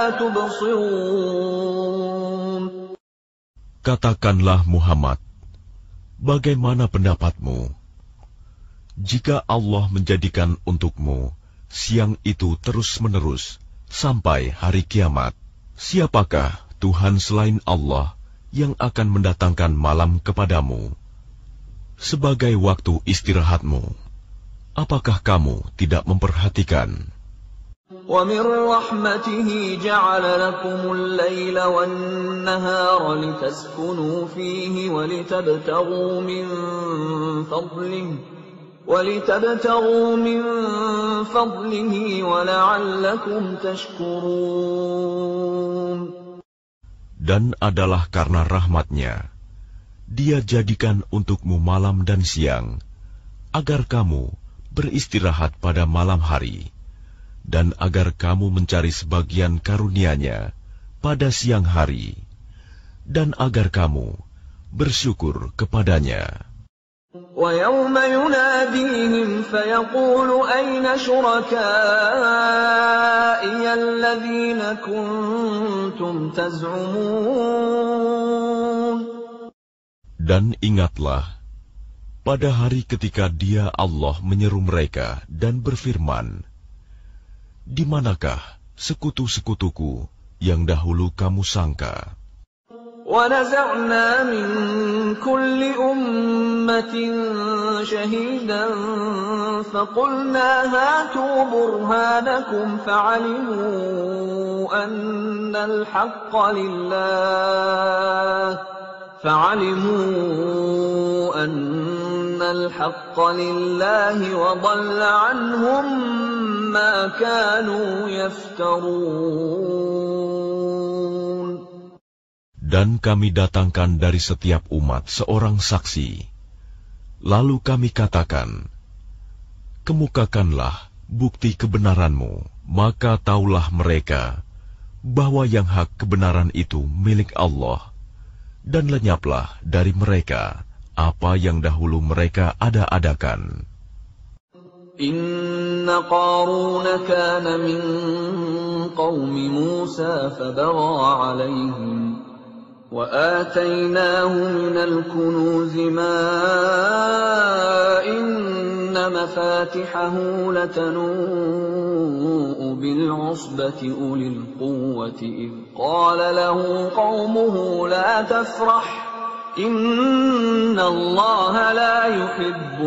تُبْصِرُونَ. Katakanlah Muhammad, bagaimana pendapatmu jika Allah menjadikan untukmu siang itu terus-menerus sampai hari kiamat? Siapakah Tuhan selain Allah yang akan mendatangkan malam kepadamu sebagai waktu istirahatmu? Apakah kamu tidak memperhatikan? وَمِنْ رَحْمَتِهِ جَعَلَ لَكُمُ اللَّيْلَ وَالنَّهَارَ لِتَسْكُنُوا فِيهِ وَلِتَبْتَغُوا مِنْ فَضْلِهِ وَلِتَبْتَغُوا مِنْ فَضْلِهِ وَلَعَلَّكُمْ تَشْكُرُونَ. Dan adalah karena rahmat-Nya, Dia jadikan untukmu malam dan siang, agar kamu beristirahat pada malam hari, dan agar kamu mencari sebagian karunia-Nya pada siang hari, dan agar kamu bersyukur kepadanya. وَيَوْمَ يُنَادِيهِمْ فَيَقُولُ أَيْنَ شُرَكَائِيَ الَّذِينَ كُنتُمْ تَزْعُمُونَ. Dan ingatlah, pada hari ketika Dia Allah menyeru mereka dan berfirman, "Di manakah sekutu-sekutuku yang dahulu kamu sangka?" وَنَزَعْنَا مِنْ كُلِّ أُمَّةٍ شَهِيدًا فَقُلْنَا هَاتُوا بُرْهَانَكُمْ فَعَلِمُوا أَنَّ الْحَقَّ لِلَّهِ فَعَلِمُوا أَنَّ الْحَقَّ لِلَّهِ وَضَلَّ عَنْهُمْ مَا كَانُوا يَفْتَرُونَ. Dan kami datangkan dari setiap umat seorang saksi. Lalu kami katakan, "Kemukakanlah bukti kebenaranmu." Maka taulah mereka bahwa yang hak kebenaran itu milik Allah, dan lenyaplah dari mereka apa yang dahulu mereka ada-adakan. Inna Qarun kana min qaumi Musa fabagha alaihim وآتيناه من الكنوز ما إن مفاتحه لتنوء بالعصبة أولي القوة إذ قال له قومه لا تفرح إن الله لا يحب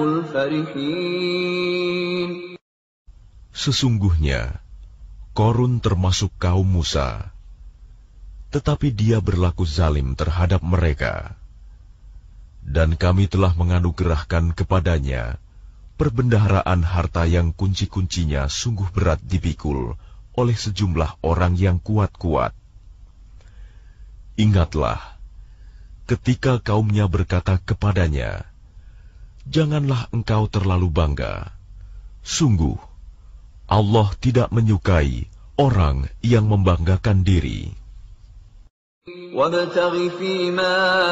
الفرحين. Sesungguhnya Qarun termasuk kaum Musa, tetapi dia berlaku zalim terhadap mereka. Dan kami telah menganugerahkan kepadanya perbendaharaan harta yang kunci-kuncinya sungguh berat dipikul oleh sejumlah orang yang kuat-kuat. Ingatlah, ketika kaumnya berkata kepadanya, "Janganlah engkau terlalu bangga. Sungguh, Allah tidak menyukai orang yang membanggakan diri." وَابْتَغِ فِيمَا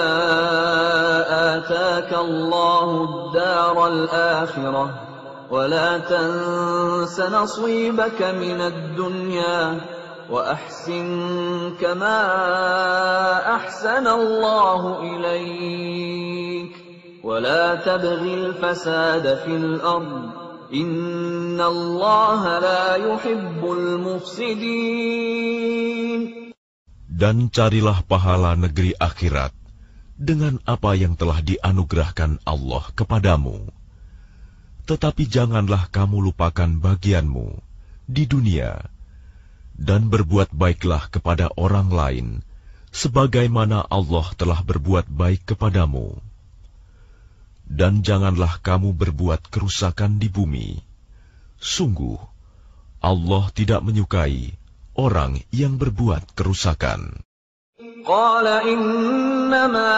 آتَاكَ اللَّهُ الدَّارَ الْآخِرَةَ وَلَا تَنْسَ نَصِيبَكَ مِنَ الدُّنْيَا وَأَحْسِنْ كَمَا أَحْسَنَ اللَّهُ إِلَيْكَ وَلَا تَبْغِ الْفَسَادَ فِي الْأَرْضِ إِنَّ اللَّهَ لَا يُحِبُّ الْمُفْسِدِينَ. Dan carilah pahala negeri akhirat dengan apa yang telah dianugerahkan Allah kepadamu. Tetapi janganlah kamu lupakan bagianmu di dunia, dan berbuat baiklah kepada orang lain, sebagaimana Allah telah berbuat baik kepadamu. Dan janganlah kamu berbuat kerusakan di bumi. Sungguh, Allah tidak menyukai orang yang berbuat kerusakan. Qala innama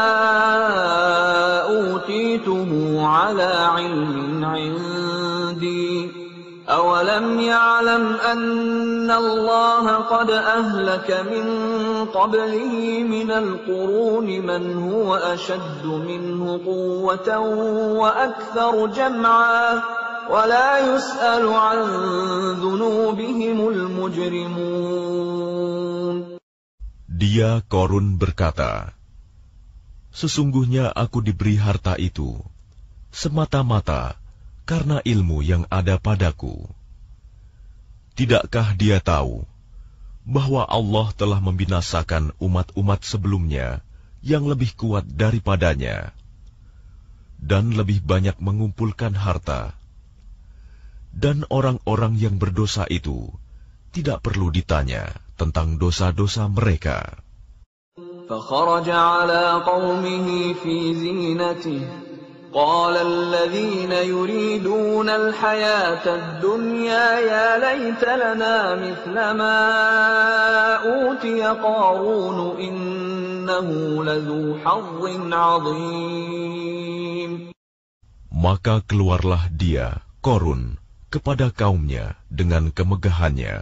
utituhu ala ilmin indi awalam ya'lam anna Allah qad ahlaka min qablihi min al-quruni man huwa ashaddu minhu quwwatan wa aktharu jam'a وَلَا يُسْأَلُ عَنْ ذُنُوبِهِمُ الْمُجْرِمُونَ. Dia Qarun berkata, "Sesungguhnya aku diberi harta itu semata-mata karena ilmu yang ada padaku. Tidakkah dia tahu bahwa Allah telah membinasakan umat-umat sebelumnya yang lebih kuat daripadanya dan lebih banyak mengumpulkan harta? Dan orang-orang yang berdosa itu tidak perlu ditanya tentang dosa-dosa mereka." فَخَرَجَ عَلَى قَوْمِهِ فِي زِينَتِهِ قَالَ الَّذِينَ يُرِيدُونَ الْحَيَاةَ الدُّنْيَا يَا لَيْتَ لَنَا مِثْلَ مَا أُوتِيَ قَارُونُ إِنَّهُ لَذُو حَظٍّ عَظِيمٍ. Maka keluarlah dia, Qarun, kepada kaumnya dengan kemegahannya.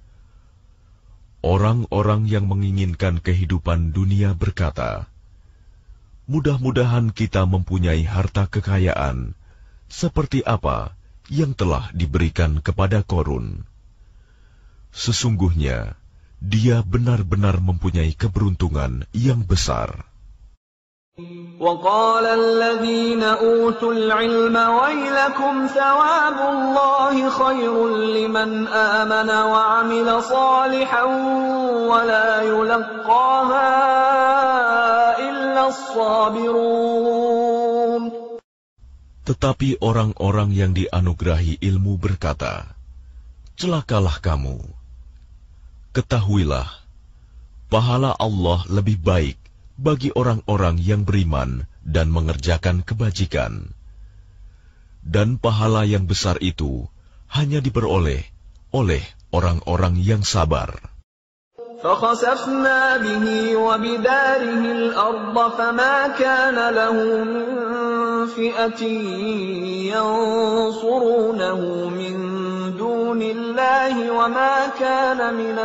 Orang-orang yang menginginkan kehidupan dunia berkata, "Mudah-mudahan kita mempunyai harta kekayaan seperti apa yang telah diberikan kepada Qarun. Sesungguhnya dia benar-benar mempunyai keberuntungan yang besar." وقال الذين أوتوا العلم ويلكم ثواب الله خير لمن آمن وعمل صالحا ولا يلقاها إلا الصابرون. Tetapi orang-orang yang dianugerahi ilmu berkata, celakalah kamu. Ketahuilah, pahala Allah lebih baik bagi orang-orang yang beriman dan mengerjakan kebajikan. Dan pahala yang besar itu hanya diperoleh oleh orang-orang yang sabar. فَخَسَفْنَا بِهِ وَبِدَارِهِ الْأَرْضَ فَمَا كَانَ لَهُ مِنْ فِئَةٍ يَنْصُرُونَهُ مِنْ دُونِ اللَّهِ وَمَا كَانَ مِنَ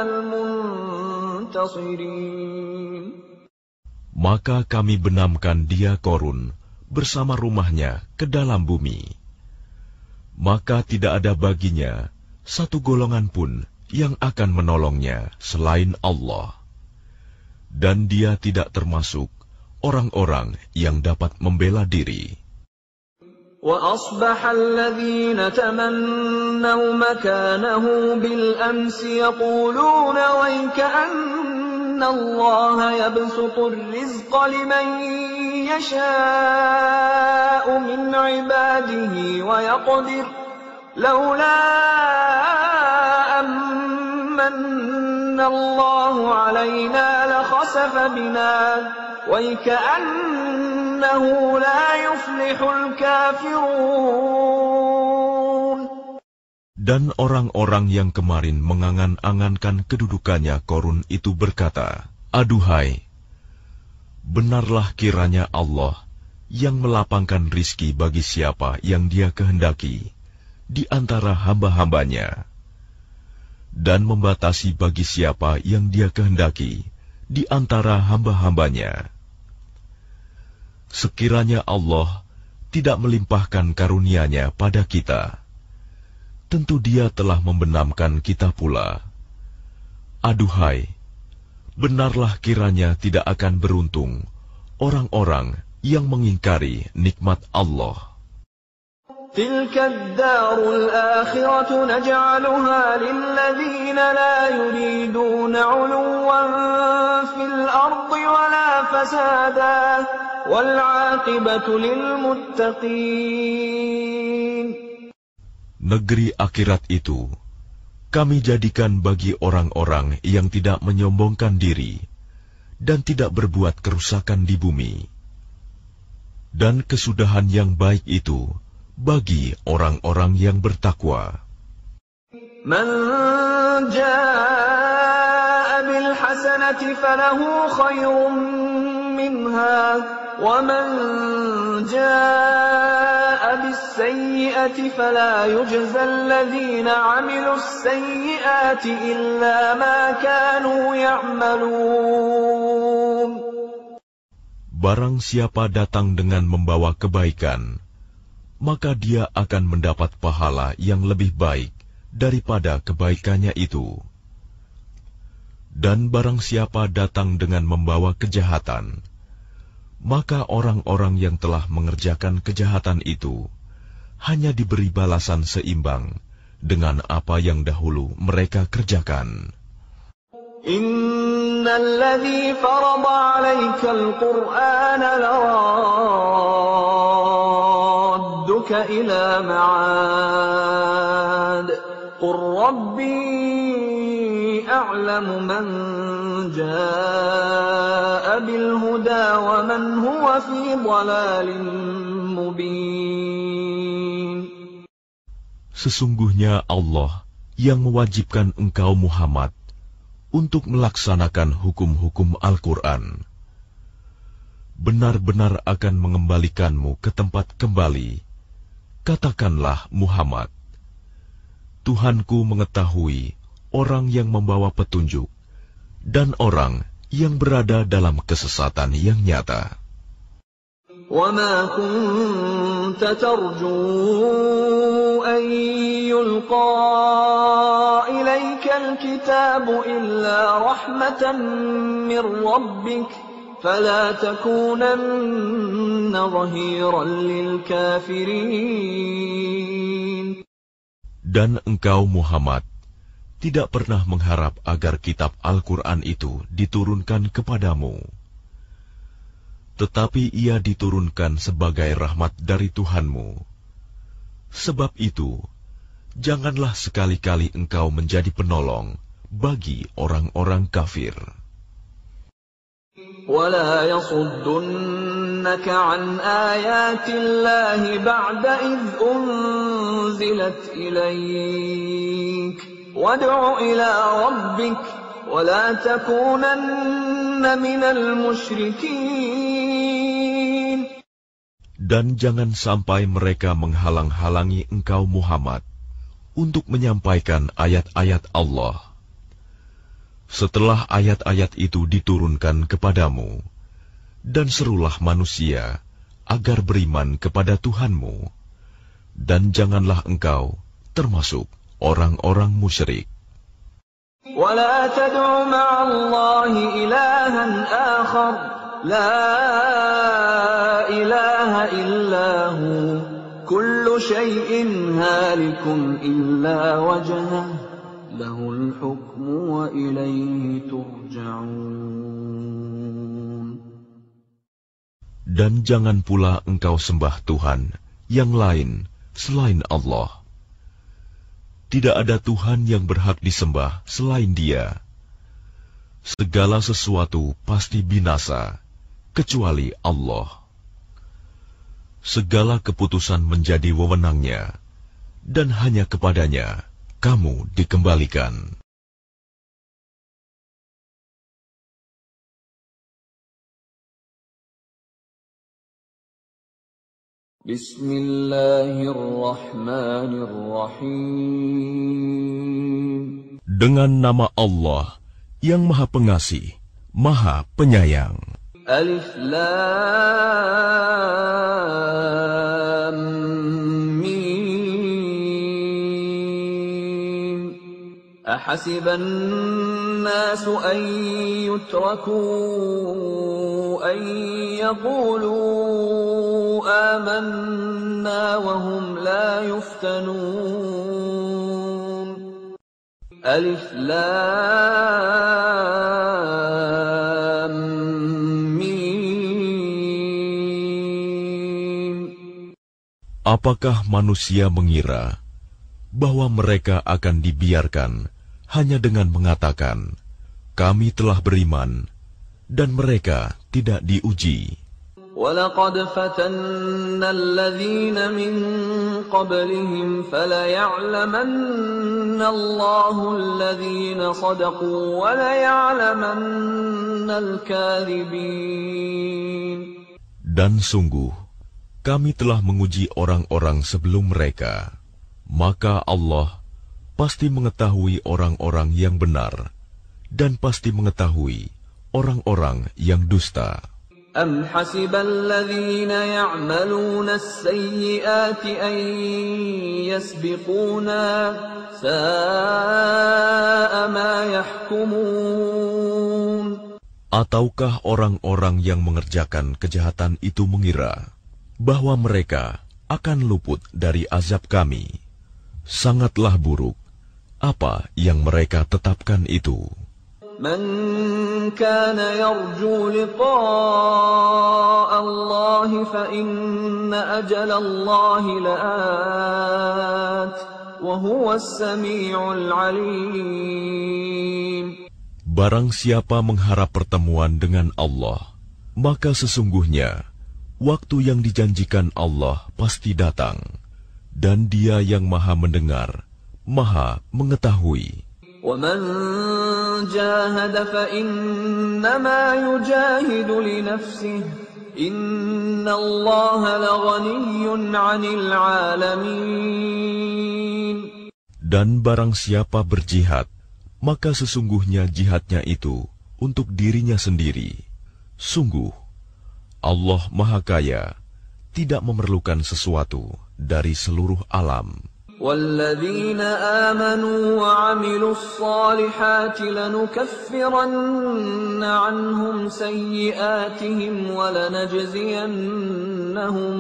الْمُنْتَصِرِينَ. Maka kami benamkan dia Korun bersama rumahnya ke dalam bumi. Maka tidak ada baginya satu golongan pun yang akan menolongnya selain Allah. Dan dia tidak termasuk orang-orang yang dapat membela diri. وَأَصْبَحَ الَّذِينَ تَمَنَّوْا مَكَانَهُ بِالْأَمْسِ يَقُولُونَ وَيْكَأَنَّ اللَّهَ يَبْسُطُ الرِّزْقَ لِمَن يَشَاءُ مِنْ عِبَادِهِ وَيَقْدِرُ لَوْلَا أَمَّنَّ اللَّهُ عَلَيْنَا لَخَسَفَ بِنَا وَيْكَأَنَّهُ لَا يُفْلِحُ الْكَافِرُونَ. Dan orang-orang yang kemarin mengangan-angankan kedudukannya Korun itu berkata, aduhai, benarlah kiranya Allah yang melapangkan rizki bagi siapa yang dia kehendaki di antara hamba-hambanya, dan membatasi bagi siapa yang dia kehendaki di antara hamba-hambanya. Sekiranya Allah tidak melimpahkan karunia-Nya pada kita, tentu Dia telah membenamkan kita pula. Aduhai, benarlah kiranya tidak akan beruntung orang-orang yang mengingkari nikmat Allah. تِلْكَ الدَّارُ الْآخِرَةُ نَجْعَلُهَا لِلَّذِينَ لَا يُرِيدُونَ عُلُوًّا فِي الْأَرْضِ وَلَا فَسَادًا وَالْعَاقِبَةُ لِلْمُتَّقِينَ. Negeri akhirat itu kami jadikan bagi orang-orang yang tidak menyombongkan diri dan tidak berbuat kerusakan di bumi. Dan kesudahan yang baik itu bagi orang-orang yang bertakwa. Man jaa'a bil hasanati falahu khairun minha wa man jaa'a bis sayyi'ati fala yujza alladhina 'amilus sayyi'ati illa ma kanu ya'malun. Barang siapa datang dengan membawa kebaikan, maka dia akan mendapat pahala yang lebih baik daripada kebaikannya itu. Dan barang siapa datang dengan membawa kejahatan, maka orang-orang yang telah mengerjakan kejahatan itu hanya diberi balasan seimbang dengan apa yang dahulu mereka kerjakan. Innal ladzi farada 'alaikal Qur'ana laradduka ila ma'ad qur rabbi a'lamu man jaa'a bil huda wa man huwa fi dhalalin mubin. Sesungguhnya Allah yang mewajibkan engkau Muhammad untuk melaksanakan hukum-hukum Al-Quran, benar-benar akan mengembalikanmu ke tempat kembali. Katakanlah Muhammad, Tuhanku mengetahui orang yang membawa petunjuk dan orang yang berada dalam kesesatan yang nyata. وَمَا كُنْتَ تَرْجُو أَنْ يُلْقَى إِلَيْكَ الْكِتَابُ إِلَّا رَحْمَةً مِّنْ رَبِّكَ فلا تكونن ظهيرا للكافرين. Dan engkau Muhammad tidak pernah mengharap agar kitab Al-Quran itu diturunkan kepadamu. Tetapi ia diturunkan sebagai rahmat dari Tuhanmu. Sebab itu, janganlah sekali-kali engkau menjadi penolong bagi orang-orang kafir. ولا يصدنك عن آيات الله بعد إذ أنزلت إليك وادع إلى ربك ولا تكونن من المشركين. Dan jangan sampai mereka menghalang-halangi engkau Muhammad untuk menyampaikan ayat-ayat Allah. Setelah ayat-ayat itu diturunkan kepadamu, dan serulah manusia agar beriman kepada Tuhanmu, dan janganlah engkau termasuk orang-orang musyrik. ولا تدع مع الله إلها آخر لا إله إلا هو كل شيء هالك إلا وجهه له الحكم وإليه ترجعون. Dan jangan pula engkau sembah Tuhan yang lain selain Allah. Tidak ada Tuhan yang berhak disembah selain Dia. Segala sesuatu pasti binasa, kecuali Allah. Segala keputusan menjadi wewenangnya, dan hanya kepadanya kamu dikembalikan. Bismillahirrahmanirrahim. Dengan nama Allah yang Maha Pengasih, Maha Penyayang. Alif Lam Mim. Ahasiban nasu an yutraku an yaqulu آمنا وهم لا يفتنون. ألف لام ميم. Apakah manusia mengira bahwa mereka akan dibiarkan hanya dengan mengatakan, kami telah beriman, dan mereka tidak diuji? وَلَقَدْ فَتَنَّا الَّذِينَ مِنْ قَبْلِهِمْ فَلَيَعْلَمَنَّ اللَّهُ الَّذِينَ صَدَقُوا وَلَيَعْلَمَنَّ الْكَاذِبِينَ. Dan sungguh, kami telah menguji orang-orang sebelum mereka, maka Allah pasti mengetahui orang-orang yang benar, dan pasti mengetahui orang-orang yang dusta. أَمْ حَسِبَ الَّذِينَ يَعْمَلُونَ السَّيِّئَاتِ أَنْ يَسْبِقُونَا سَاءَ مَا يَحْكُمُونَ. Ataukah orang-orang yang mengerjakan kejahatan itu mengira bahwa mereka akan luput dari azab kami? Sangatlah buruk apa yang mereka tetapkan itu. من كان يرجو لقاء الله فإن أجل الله لآت وهو السميع العليم. Barang siapa mengharap pertemuan dengan Allah, maka sesungguhnya waktu yang dijanjikan Allah pasti datang, dan Dia yang Maha Mendengar, Maha Mengetahui. وَمَنْ جَاهَدَ فَإِنَّمَا يُجَاهِدُ لِنَفْسِهِ إِنَّ اللَّهَ لَغَنِيٌّ عَنِ الْعَالَمِينَ. Dan barang siapa berjihad, maka sesungguhnya jihadnya itu untuk dirinya sendiri. Sungguh, Allah Maha Kaya, tidak memerlukan sesuatu dari seluruh alam. وَالَّذِينَ آمَنُوا وَعَمِلُوا الصَّالِحَاتِ لَنُكَفِّرَنَّ عَنْهُمْ سَيِّئَاتِهِمْ وَلَنَجْزِيَنَّهُمْ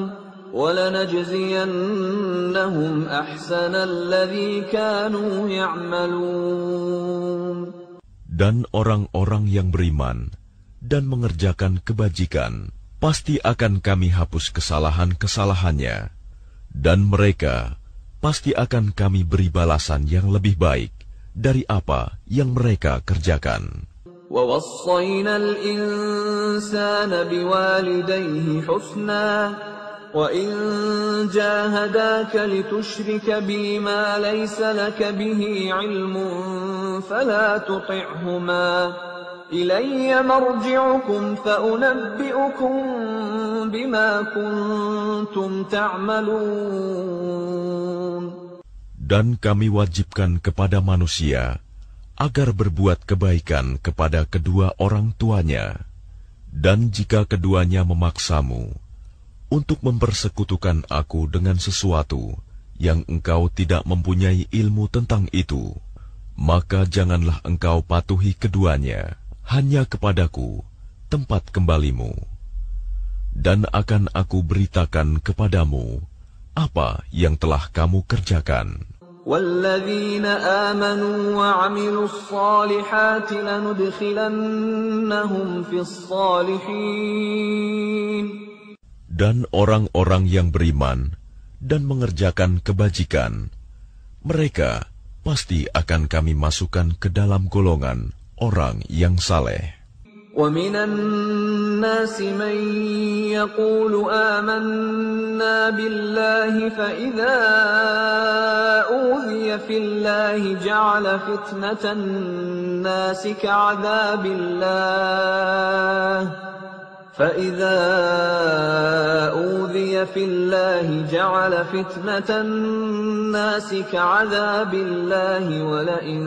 وَلَنَجْزِيَنَّهُمْ أَحْسَنَ الَّذِي كَانُوا يَعْمَلُونَ. Dan orang-orang yang beriman dan mengerjakan kebajikan, pasti akan kami hapus kesalahan-kesalahannya, dan mereka pasti akan kami beri balasan yang lebih baik dari apa yang mereka kerjakan. وَوَصَّيْنَا الْإِنسَانَ بِوَالِدَيْهِ حُسْنًا وَإِنْ جَاهَدَاكَ لِتُشْرِكَ بِي مَا لَيْسَ لَكَ بِهِ عِلْمٌ فَلَا تُطِعْهُمَا إِلَيَّ مَرْجِعُكُمْ فَأُنَبِّئُكُمْ بِمَا كُنْتُمْ تَعْمَلُونَ. Dan kami wajibkan kepada manusia agar berbuat kebaikan kepada kedua orang tuanya, dan jika keduanya memaksamu untuk mempersekutukan aku dengan sesuatu yang engkau tidak mempunyai ilmu tentang itu, maka janganlah engkau patuhi keduanya, hanya kepadaku tempat kembalimu. Dan akan aku beritakan kepadamu apa yang telah kamu kerjakan. وَالَّذِينَ آمَنُوا وَعَمِلُوا الصَّالِحَاتِ لَنُدْخِلَنَّهُمْ فِي الصَّالِحِينَ. Dan orang-orang yang beriman dan mengerjakan kebajikan, mereka pasti akan kami masukkan ke dalam golongan orang yang saleh. وَمِنَ النَّاسِ مَن يَقُولُ آمَنَّا بِاللَّهِ فَإِذَا أُوذِيَ فِي اللَّهِ جَعَلَ فِتْنَةَ النَّاسِ كَعَذَابِ اللَّهِ فَإِذَا أُوذِيَ فِي اللَّهِ جَعَلَ فِتْنَةَ النَّاسِ كَعَذَابِ اللَّهِ وَلَئِن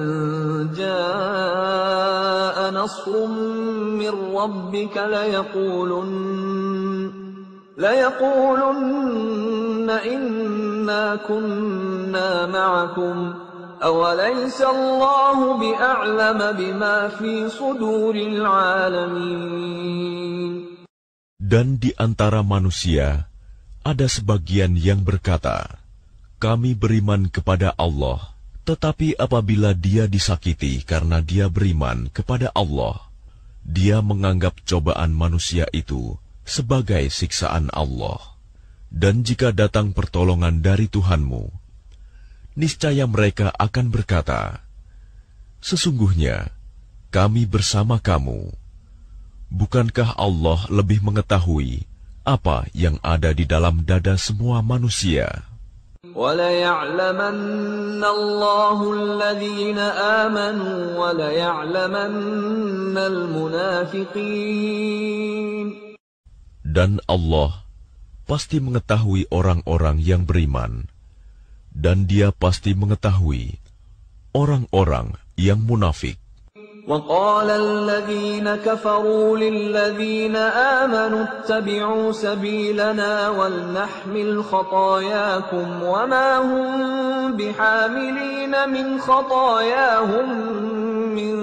جَاءَ نَصْرٌ مِّن رَّبِّكَ لَيَقُولُنَّ لَيَقُولُنَّ إِنَّا كُنَّا مَعَكُمْ أَوَلَيْسَ اللَّهُ بِأَعْلَمَ بِمَا فِي صُدُورِ الْعَالَمِينَ. Dan di antara manusia ada sebagian yang berkata, kami beriman kepada Allah, tetapi apabila dia disakiti karena dia beriman kepada Allah, dia menganggap cobaan manusia itu sebagai siksaan Allah. Dan jika datang pertolongan dari Tuhanmu, niscaya mereka akan berkata, sesungguhnya kami bersama kamu. Bukankah Allah lebih mengetahui apa yang ada di dalam dada semua manusia? وَلَيَعْلَمَنَّ اللَّهُ الَّذِينَ آمَنُوا وَلَيَعْلَمَنَّ الْمُنَافِقِينَ. Dan Allah pasti mengetahui orang-orang yang beriman, dan Dia pasti mengetahui orang-orang yang munafik. وَقَالَ الَّذِينَ كَفَرُوا لِلَّذِينَ آمَنُوا اتَّبِعُوا سَبِيلَنَا وَلْنَحْمِلْ خَطَايَاكُمْ وَمَا هُمْ بِحَامِلِينَ مِنْ خَطَايَاهُمْ مِنْ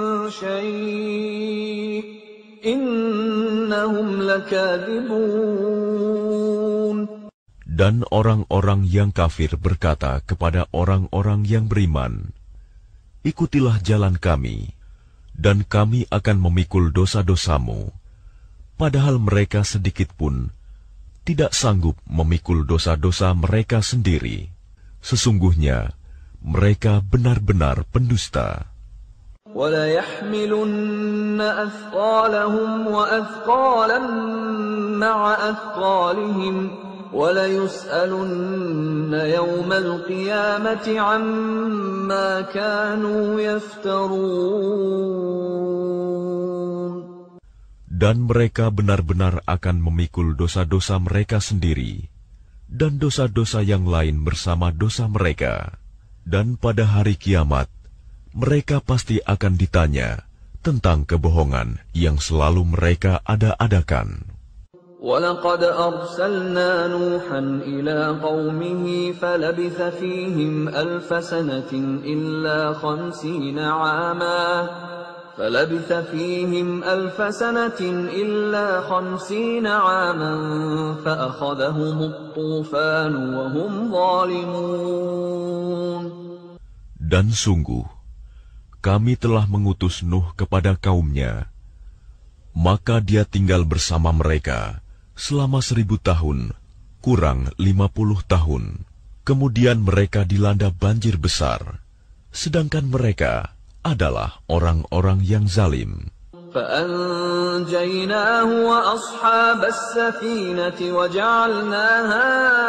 شَيْءٍ إِنَّهُمْ لَكَاذِبُونَ. Dan orang-orang yang kafir berkata kepada orang-orang yang beriman, ikutilah jalan kami, dan kami akan memikul dosa-dosamu, padahal mereka sedikit pun tidak sanggup memikul dosa-dosa mereka sendiri. Sesungguhnya mereka benar-benar pendusta. وَلَيَحْمِلُنَّ أَثْقَالَهُمْ وَأَثْقَالًا مَعَ أَثْقَالِهِمْ وَلَيُسْأَلُنَّ يَوْمَ الْقِيَامَةِ عَمَّا كَانُوا يَفْتَرُونَ. Dan mereka benar-benar akan memikul dosa-dosa mereka sendiri, dan dosa-dosa yang lain bersama dosa mereka. Dan pada hari kiamat, mereka pasti akan ditanya tentang kebohongan yang selalu mereka ada-adakan. وَلَقَدْ أَرْسَلْنَا نُوحًا إِلَى قَوْمِهِ فَلَبِثَ فِيهِمْ أَلْفَ سَنَةٍ إِلَّا خَمْسِينَ عَامًا فَلَبِثَ فِيهِمْ أَلْفَ سَنَةٍ إِلَّا خَمْسِينَ عَامًا فَأَخَذَهُمُ الطُّوفَانُ وَهُمْ ظَالِمُونَ. Dan sungguh, kami telah mengutus Nuh kepada kaumnya, maka dia tinggal bersama mereka selama seribu tahun, kurang lima puluh tahun. Kemudian mereka dilanda banjir besar, sedangkan mereka adalah orang-orang yang zalim. فَأَنْجَيْنَاهُ وَأَصْحَابَ السَّفِينَةِ وَجَعَلْنَاهَا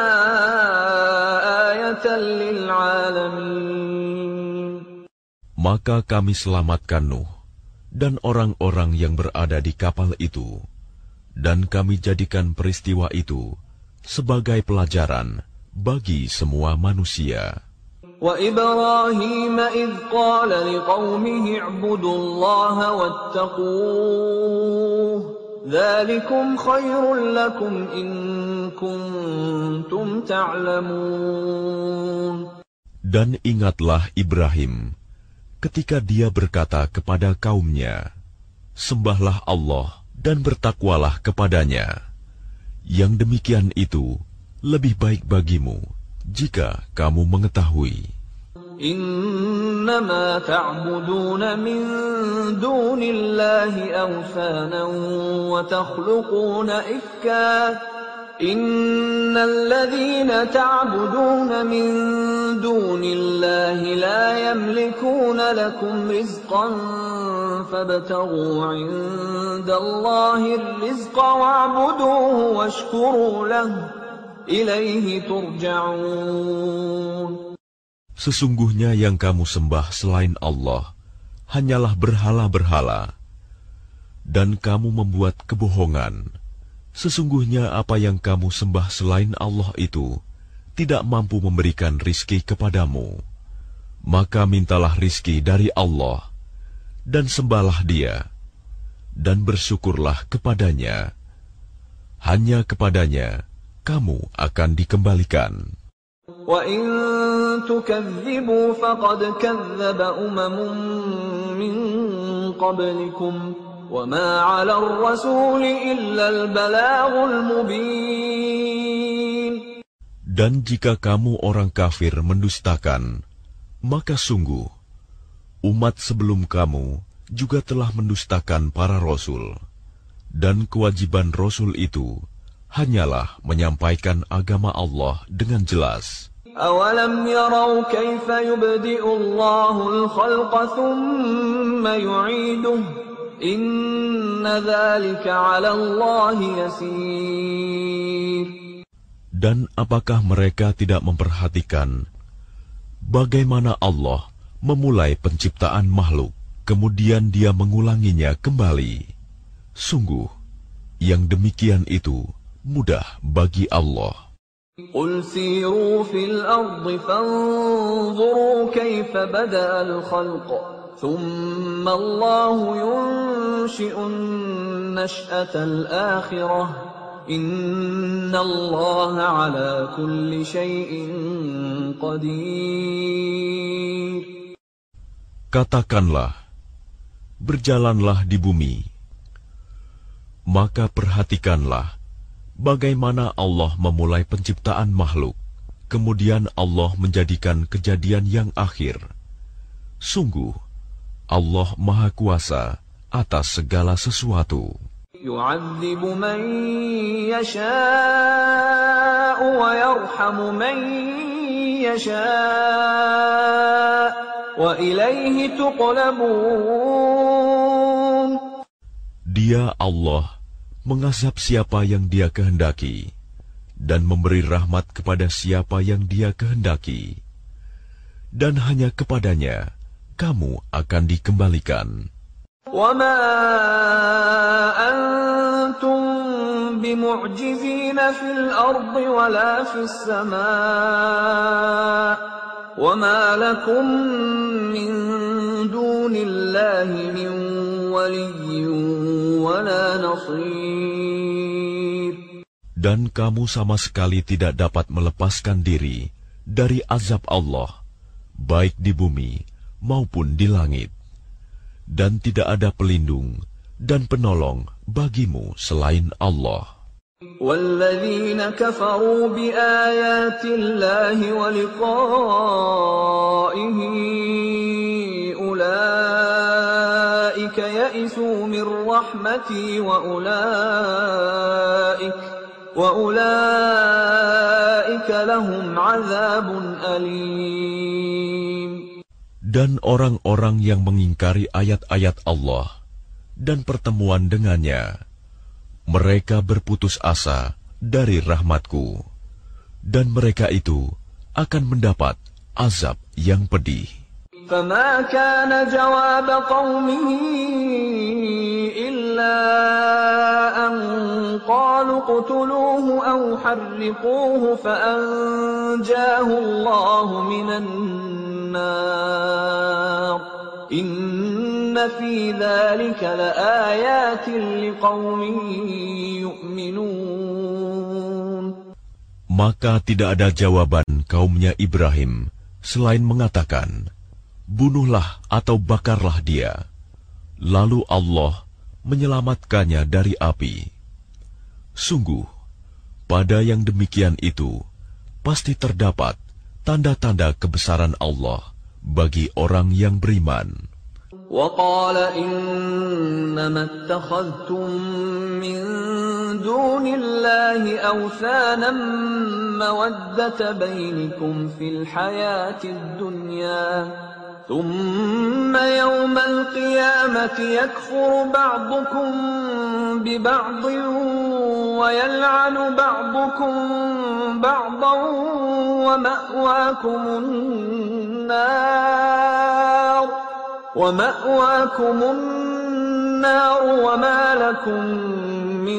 آيَةً لِلْعَالَمِينَ. Maka kami selamatkan Nuh dan orang-orang yang berada di kapal itu, dan kami jadikan peristiwa itu sebagai pelajaran bagi semua manusia. وَإِبْرَاهِيمَ إِذْ قَالَ لِقَوْمِهِ اعْبُدُوا اللَّهَ وَاتَّقُوهُ ذَلِكُمْ خَيْرٌ لَكُمْ إِن كُنتُمْ تَعْلَمُونَ. Dan ingatlah Ibrahim ketika dia berkata kepada kaumnya, "Sembahlah Allah dan bertakwalah kepadanya. Yang demikian itu lebih baik bagimu jika kamu mengetahui." Innama ta'buduna min dunillahi awthanan wa takhluquna ifka. Innal ladhina ta'buduna min dunillahi la yamlikuna lakum rizqan fabtaghu 'indallahi ar-rizqa wa'buduhu washkuru lahu ilaihi turja'un. Sesungguhnya yang kamu sembah selain Allah hanyalah berhala-berhala, dan kamu membuat kebohongan. Sesungguhnya apa yang kamu sembah selain Allah itu tidak mampu memberikan rizki kepadamu. Maka mintalah rizki dari Allah, dan sembahlah Dia, dan bersyukurlah kepadanya. Hanya kepadanya kamu akan dikembalikan. وَإِن تُكَذِّبُوا فَقَدْ كَذَّبَ أُمَمٌ مِّن قَبْلِكُمْ وَمَا عَلَى الرَّسُولِ إِلَّا الْبَلَاغُ الْمُبِينُ. Dan jika kamu orang kafir mendustakan, maka sungguh umat sebelum kamu juga telah mendustakan para rasul, dan kewajiban rasul itu hanyalah menyampaikan agama Allah dengan jelas. أَوَلَمْ يَرَوْا كَيْفَ يُبْدِئُ اللَّهُ الْخَلْقَ ثُمَّ يُعِيدُهُ إِنَّ ذَلِكَ عَلَى اللَّهِ يَسِيرٌ. Dan apakah mereka tidak memperhatikan bagaimana Allah memulai penciptaan makhluk, kemudian Dia mengulanginya kembali? Sungguh, yang demikian itu mudah bagi Allah. قُلْ سِيرُوا فِي الْأَرْضِ فَانظُرُوا كَيْفَ بَدَأَ الْخَلْقَ ثُمَّ اللَّهُ يُنشِئُ النَّشْأَةَ الْآخِرَةَ إِنَّ اللَّهَ عَلَى كُلِّ شَيْءٍ قَدِيرٌ. Katakanlah, berjalanlah di bumi, maka perhatikanlah bagaimana Allah memulai penciptaan makhluk, kemudian Allah menjadikan kejadian yang akhir. Sungguh, Allah Maha Kuasa atas segala sesuatu. يُعَذِّبُ مَن يَشَاءُ وَيَرْحَمُ مَن يَشَاءُ وَإِلَيْهِ تُقْلَبُونَ. Dia Allah mengazab siapa yang Dia kehendaki, dan memberi rahmat kepada siapa yang Dia kehendaki, dan hanya kepadanya kamu akan dikembalikan. وَمَا أَنْتُمْ بِمُعْجِزِينَ فِي الْأَرْضِ وَلَا فِي السَّمَاءِ وَمَا لَكُمْ مِنْ دُونِ اللَّهِ مِنْ وَلِيٍّ وَلَا نَصِيرٍ. Dan kamu sama sekali tidak dapat melepaskan diri dari azab Allah, baik di bumi maupun di langit. Dan tidak ada pelindung dan penolong bagimu selain Allah. وَالَّذِينَ كَفَرُوا بِآيَاتِ اللَّهِ وَلِقَائِهِ أُولَئِكَ يَئِسُوا مِنْ رَحْمَتِي وَأُولَئِكَ وَأُولَئِكَ لَهُمْ عَذَابٌ أَلِيمٌ. Dan orang-orang yang mengingkari ayat-ayat Allah dan pertemuan dengannya, mereka berputus asa dari rahmatku, dan mereka itu akan mendapat azab yang pedih. فَمَا كَانَ جَوَابَ قَوْمِهِ إِلَّا أَنْ قَالُوا اقْتُلُوهُ أَوْ حَرِّقُوهُ فَأَنْجَاهُ اللَّهُ مِنَ النَّارِ إِنَّ فِي ذَلِكَ لَآيَاتٍ لِقَوْمٍ يُؤْمِنُونَ. Maka tidak ada jawaban kaumnya Ibrahim selain mengatakan, bunuhlah atau bakarlah dia. Lalu Allah menyelamatkannya dari api. Sungguh, pada yang demikian itu pasti terdapat tanda-tanda kebesaran Allah bagi orang yang beriman. وَقَالَ إِنَّمَا اتَّخَذْتُم مِّن دُونِ اللَّهِ أَوْثَانًا مَّوَدَّةَ بَيْنِكُمْ فِي الْحَيَاةِ الدُّنْيَا ثُمَّ يَوْمَ الْقِيَامَةِ يَكْفُرُ بَعْضُكُم بِبَعْضٍ وَيَلْعَنُ بَعْضُكُم بَعْضًا وَمَأْوَاكُمُ النَّارُ وَمَأْوَاكُمُ النَّارُ وَمَا لَكُم مِّن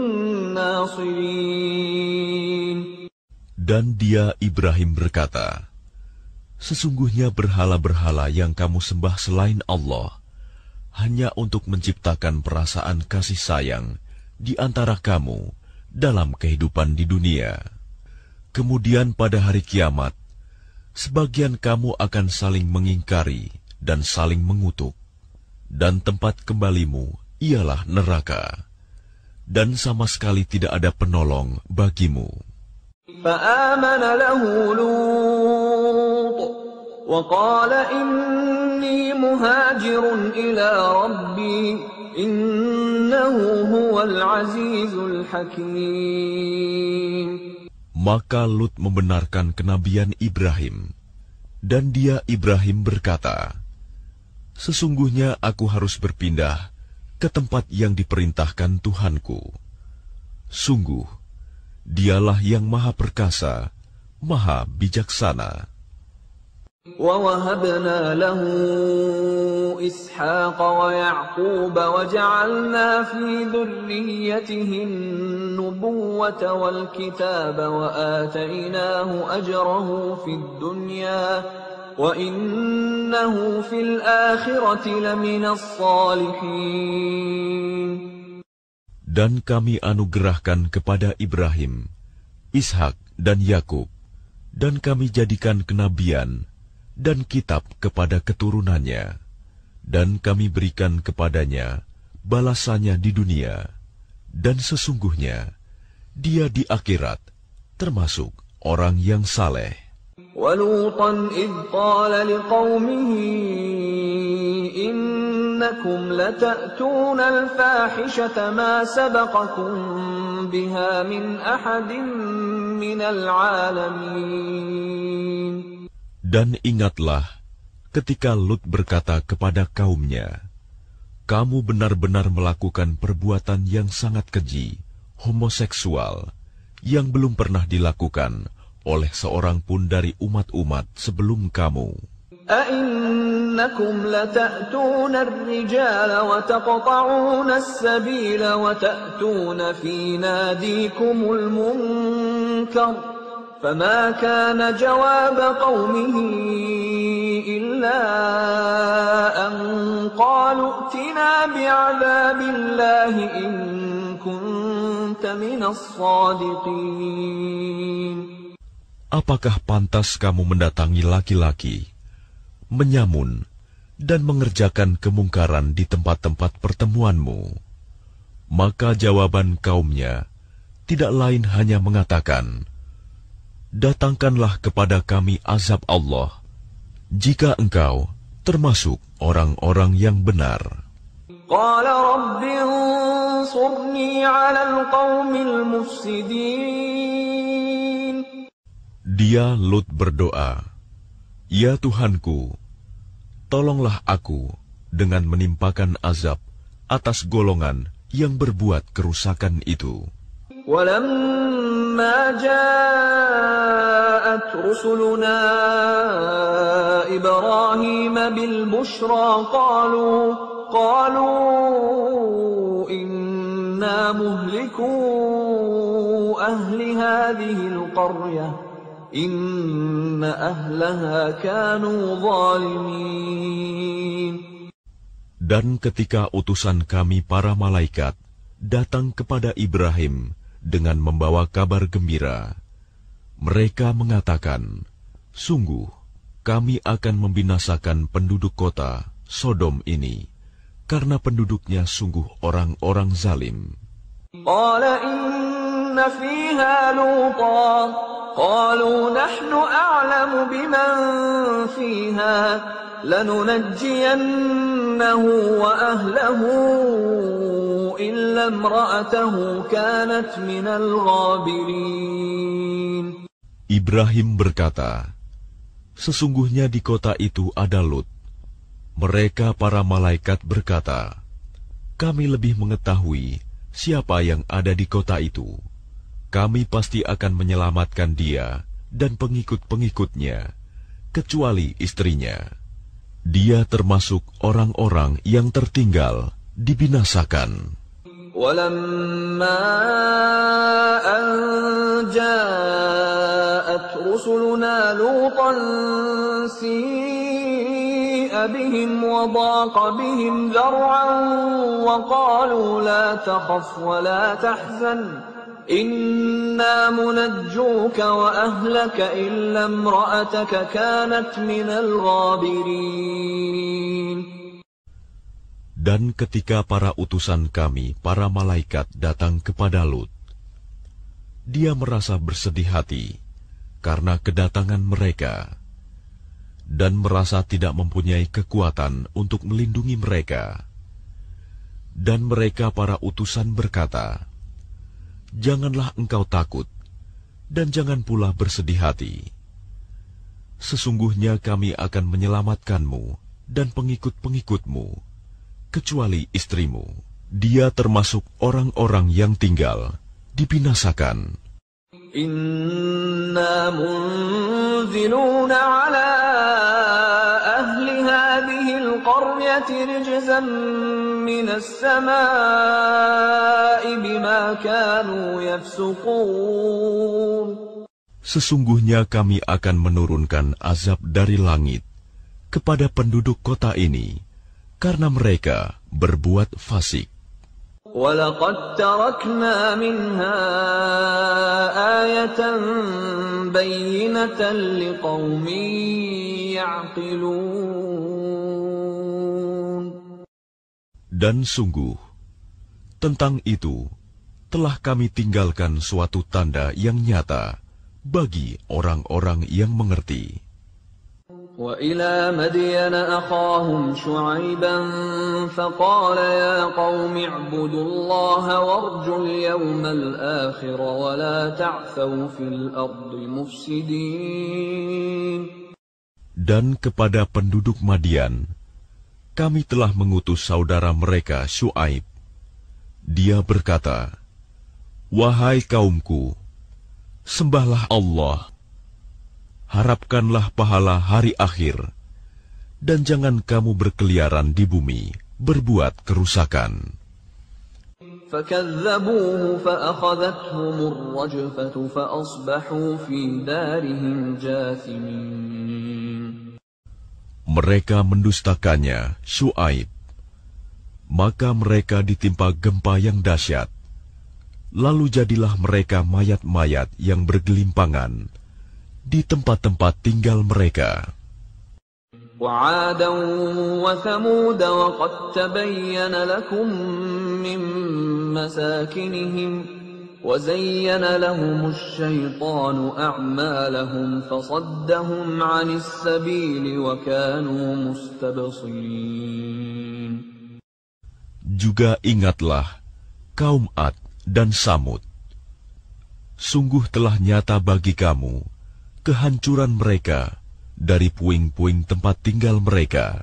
نَّاصِرِينَ. Dan dia Ibrahim berkata, sesungguhnya berhala-berhala yang kamu sembah selain Allah hanya untuk menciptakan perasaan kasih sayang di antara kamu dalam kehidupan di dunia. Kemudian pada hari kiamat, sebagian kamu akan saling mengingkari dan saling mengutuk, dan tempat kembalimu ialah neraka, dan sama sekali tidak ada penolong bagimu. فآمن له لوط وقال إني مهاجر إلى ربي إنه هو العزيز الحكيم. Maka Lut membenarkan kenabian Ibrahim, dan dia Ibrahim berkata, sesungguhnya aku harus berpindah ke tempat yang diperintahkan Tuhanku. Sungguh, dialah yang maha perkasa, maha bijaksana. وَوَهَبْنَا لَهُ إِسْحَاقَ وَيَعْقُوبَ وَجَعَلْنَا فِي ذُرِّيَّتِهِ النُّبُوَّةَ وَالْكِتَابَ وَآتَيْنَاهُ أَجْرَهُ فِي الدُّنْيَا وَإِنَّهُ فِي الْآخِرَةِ لَمِنَ الصَّالِحِينَ. Dan kami anugerahkan kepada Ibrahim, Ishak dan Yakub, dan kami jadikan kenabian dan kitab kepada keturunannya, dan kami berikan kepadanya balasannya di dunia, dan sesungguhnya dia di akhirat termasuk orang yang saleh. وَلُوطًا إِذْ قَالَ لِقَوْمِهِ إِنَّكُمْ لَتَأْتُونَ الْفَاحِشَةَ مَا سَبَقَكُمْ بِهَا مِنْ أَحَدٍ مِنَ الْعَالَمِينَ. Dan ingatlah ketika Lut berkata kepada kaumnya, kamu benar-benar melakukan perbuatan yang sangat keji, homoseksual, yang belum pernah dilakukan oleh seorang pun dari umat-umat sebelum kamu. أَإِنَّكُمْ لَتَأْتُونَ الرِّجَالَ وَتَقْطَعُونَ السَّبِيلَ وَتَأْتُونَ فِي نَادِيكُمُ الْمُنكَرَ فَمَا كَانَ جَوَابَ قَوْمِهِ إِلَّا أَنْ قَالُوا ائْتِنَا بِعَذَابِ اللَّهِ إِن كُنتُمْ كنت من الصادقين. Apakah pantas kamu mendatangi laki-laki, menyamun, dan mengerjakan kemungkaran di tempat-tempat pertemuanmu? Maka jawaban kaumnya tidak lain hanya mengatakan, datangkanlah kepada kami azab Allah, jika engkau termasuk orang-orang yang benar. قال رب انصرني على القوم المفسدين. Dia Lut berdoa, ya Tuhanku, tolonglah aku dengan menimpakan azab atas golongan yang berbuat kerusakan itu. وَلَمَّا جَاءَتْ رُسُلُنَا إِبْرَاهِيمَ بِالْبُشْرَى قَالُوا قَالُوا إِنَّا مُهْلِكُو أَهْلِ هَذِهِ الْقَرْيَةِ إِنَّ أَهْلَهَا كَانُوا ظَالِمِينَ. Dan ketika utusan kami para malaikat datang kepada Ibrahim dengan membawa kabar gembira, mereka mengatakan, sungguh kami akan membinasakan penduduk kota Sodom ini, karena penduduknya sungguh orang-orang zalim. قال إن فيها لوطا قالوا نحن أعلم بمن فيها لننجينه وأهله إلا امرأته كانت من الغابرين. Ibrahim berkata, sesungguhnya di kota itu ada Lut. Mereka para malaikat berkata, kami lebih mengetahui siapa yang ada di kota itu. Kami pasti akan menyelamatkan dia dan pengikut-pengikutnya, kecuali istrinya. Dia termasuk orang-orang yang tertinggal, dibinasakan. وَلَمَّا أَنْ جَاءَتْ رُسُلُنَا لُوطًا سِيءَ بِهِمْ وَضَاقَ بِهِمْ ذَرْعًا وَقَالُوا لَا تَخَفْ وَلَا تَحْزَنْ إِنَّا مُنَجُّوكَ وَأَهْلَكَ إِلَّا امْرَأَتَكَ كَانَتْ مِنَ الْغَابِرِينَ. Dan ketika para utusan kami, para malaikat datang kepada Lut, dia merasa bersedih hati karena kedatangan mereka, dan merasa tidak mempunyai kekuatan untuk melindungi mereka. Dan mereka para utusan berkata, janganlah engkau takut, dan jangan pula bersedih hati. Sesungguhnya kami akan menyelamatkanmu dan pengikut-pengikutmu, kecuali istrimu. Dia termasuk orang-orang yang tinggal, dibinasakan. Inna munziluna ala ahli hadhihi al-qaryati rijzan minas samaa'i bima kanu yafsuqun. Sesungguhnya kami akan menurunkan azab dari langit kepada penduduk kota ini, karena mereka berbuat fasik. وَلَقَدْ تَرَكْنَا مِنْهَا آيَةً بَيِّنَةً لِقَوْمٍ يَعْقِلُونَ. Dan sungguh, tentang itu telah kami tinggalkan suatu tanda yang nyata bagi orang-orang yang mengerti. وَإِلَى مَدْيَنَ أَخَاهُمْ شُعَيْبًا فَقَالَ يَا قَوْمِ اعْبُدُوا اللَّهَ وَارْجُوا الْيَوْمَ الْآخِرَ وَلَا تَعْثَوْا فِي الْأَرْضِ مُفْسِدِينَ. Dan kepada penduduk Madian, kami telah mengutus saudara mereka Syuaib. Dia berkata, wahai kaumku, sembahlah Allah, harapkanlah pahala hari akhir, dan jangan kamu berkeliaran di bumi, berbuat kerusakan. فَكَذَّبُوهُ فَأَخَذَتْهُمُ الرَّجْفَةُ فَأَصْبَحُوا فِي دَارِهِمْ جَاثِمِينَ. Mereka mendustakannya, Syuaib, maka mereka ditimpa gempa yang dahsyat, Lalu jadilah mereka mayat-mayat yang bergelimpangan di tempat-tempat tinggal mereka. وعادا وثمود وقد تبين لكم من مساكنهم وزين لهم الشيطان أعمالهم فصدهم عن السبيل وكانوا مستبصرين. Juga ingatlah kaum Ad dan Samud. Sungguh telah nyata bagi kamu kehancuran mereka dari puing-puing tempat tinggal mereka.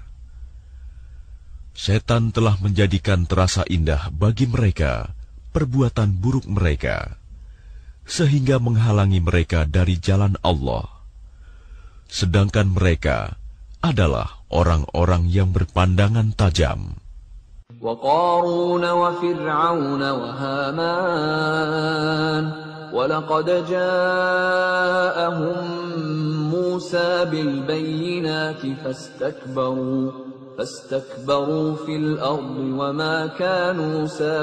Setan telah menjadikan terasa indah bagi mereka perbuatan buruk mereka, sehingga menghalangi mereka dari jalan Allah. Sedangkan mereka adalah orang-orang yang berpandangan tajam. وقارون وفرعون وهامان ولقد جاءهم موسى بالبينات فاستكبروا فاستكبروا في الأرض وما كانوا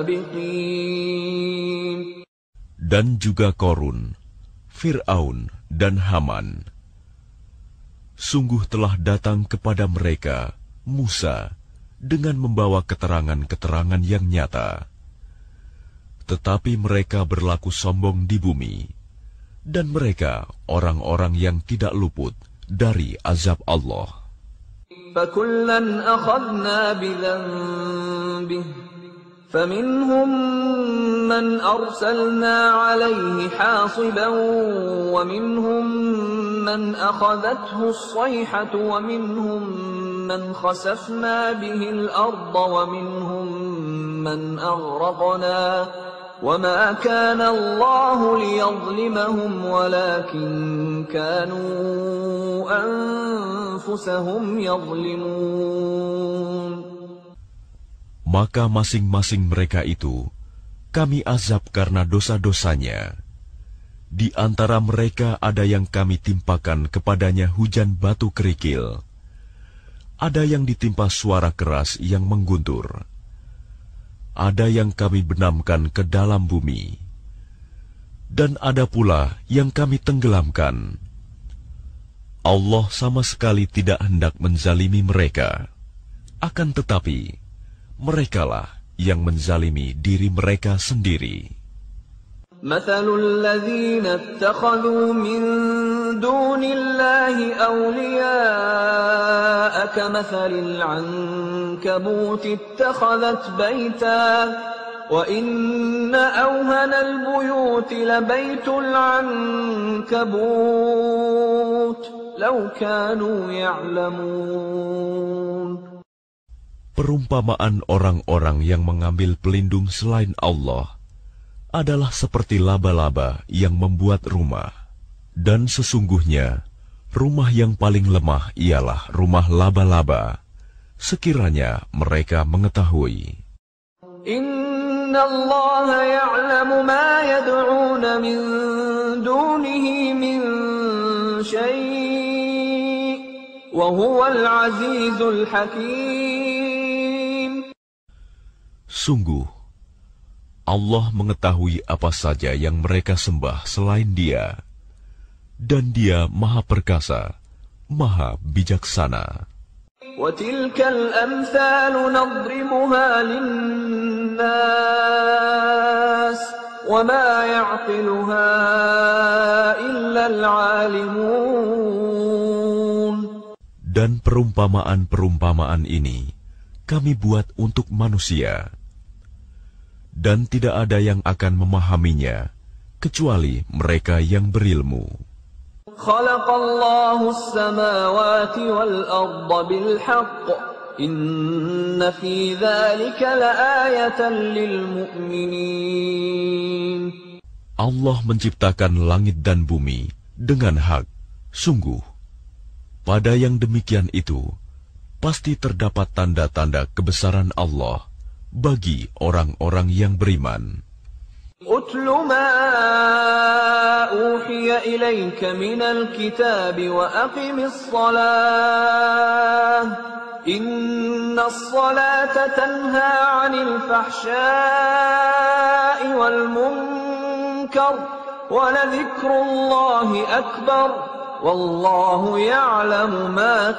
سابقين. Dan juga Korun, Fir'aun dan Haman. Sungguh telah datang kepada mereka Musa dengan membawa keterangan-keterangan yang nyata. Tetapi mereka berlaku sombong di bumi, dan mereka orang-orang yang tidak luput dari azab Allah. فَكُلًّا أَخَذْنَا بِذَنبِهِ فَمِنْهُمْ مَنْ أَرْسَلْنَا عَلَيْهِ حَاصِبًا وَمِنْهُمْ مَنْ أَخَذَتْهُ الصَّيْحَةُ وَمِنْهُمْ مَنْ خَسَفْنَا بِهِ الْأَرْضَ وَمِنْهُمْ مَنْ أَغْرَقْنَا وَمَا كَانَ اللَّهُ لِيَظْلِمَهُمْ وَلَكِنْ كَانُوا أَنفُسَهُمْ يَظْلِمُونَ. Maka masing-masing mereka itu kami azab karena dosa-dosanya. Di antara mereka ada yang kami timpakan kepadanya hujan batu kerikil. Ada yang ditimpa suara keras yang mengguntur. Ada yang kami benamkan ke dalam bumi. Dan ada pula yang kami tenggelamkan. Allah sama sekali tidak hendak menzalimi mereka. Akan tetapi, merekalah yang menzalimi diri mereka sendiri. مثل الذين اتخذوا من دون الله أولياء كمثل العنكبوت اتخذت بيتا وإن أوهن البيوت لبيت العنكبوت لو كانوا يعلمون. Perumpamaan orang-orang yang mengambil pelindung selain Allah adalah seperti laba-laba yang membuat rumah. Dan sesungguhnya, rumah yang paling lemah ialah rumah laba-laba, sekiranya mereka mengetahui. Inna Allah ya'lamu ma yad'una min dunihi min syai' wa huwal azizul hakim. Sungguh, Allah mengetahui apa saja yang mereka sembah selain Dia, dan Dia Maha Perkasa, Maha Bijaksana. وَتِلْكَ الْأَمْثَالُ نَضْرِبُهَا لِلنَّاسِ وَمَا يَعْقِلُهَا إِلَّا الْعَالِمُونَ. Dan perumpamaan-perumpamaan ini kami buat untuk manusia, dan tidak ada yang akan memahaminya kecuali mereka yang berilmu. Khalaqallahu as-samawati wal arda bil haqq inna fi dzalika laayatan lil mu'minin. Allah menciptakan langit dan bumi dengan hak. Sungguh, pada yang demikian itu pasti terdapat tanda-tanda kebesaran Allah bagi orang-orang yang beriman. Utlu ma uhiya ilayka minal kitab wa aqimis salah. Innas salata tanha 'anil fahsya'i wal munkar munkar wa ladhikrullahi akbar wallahu ya'lamu ma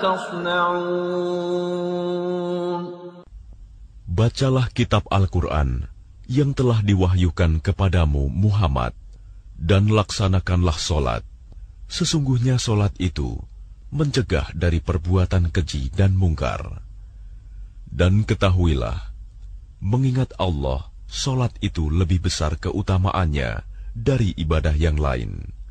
tasna'un. Bacalah kitab Al-Quran yang telah diwahyukan kepadamu Muhammad, dan laksanakanlah solat. Sesungguhnya solat itu mencegah dari perbuatan keji dan mungkar. Dan ketahuilah, mengingat Allah, solat itu lebih besar keutamaannya dari ibadah yang lain.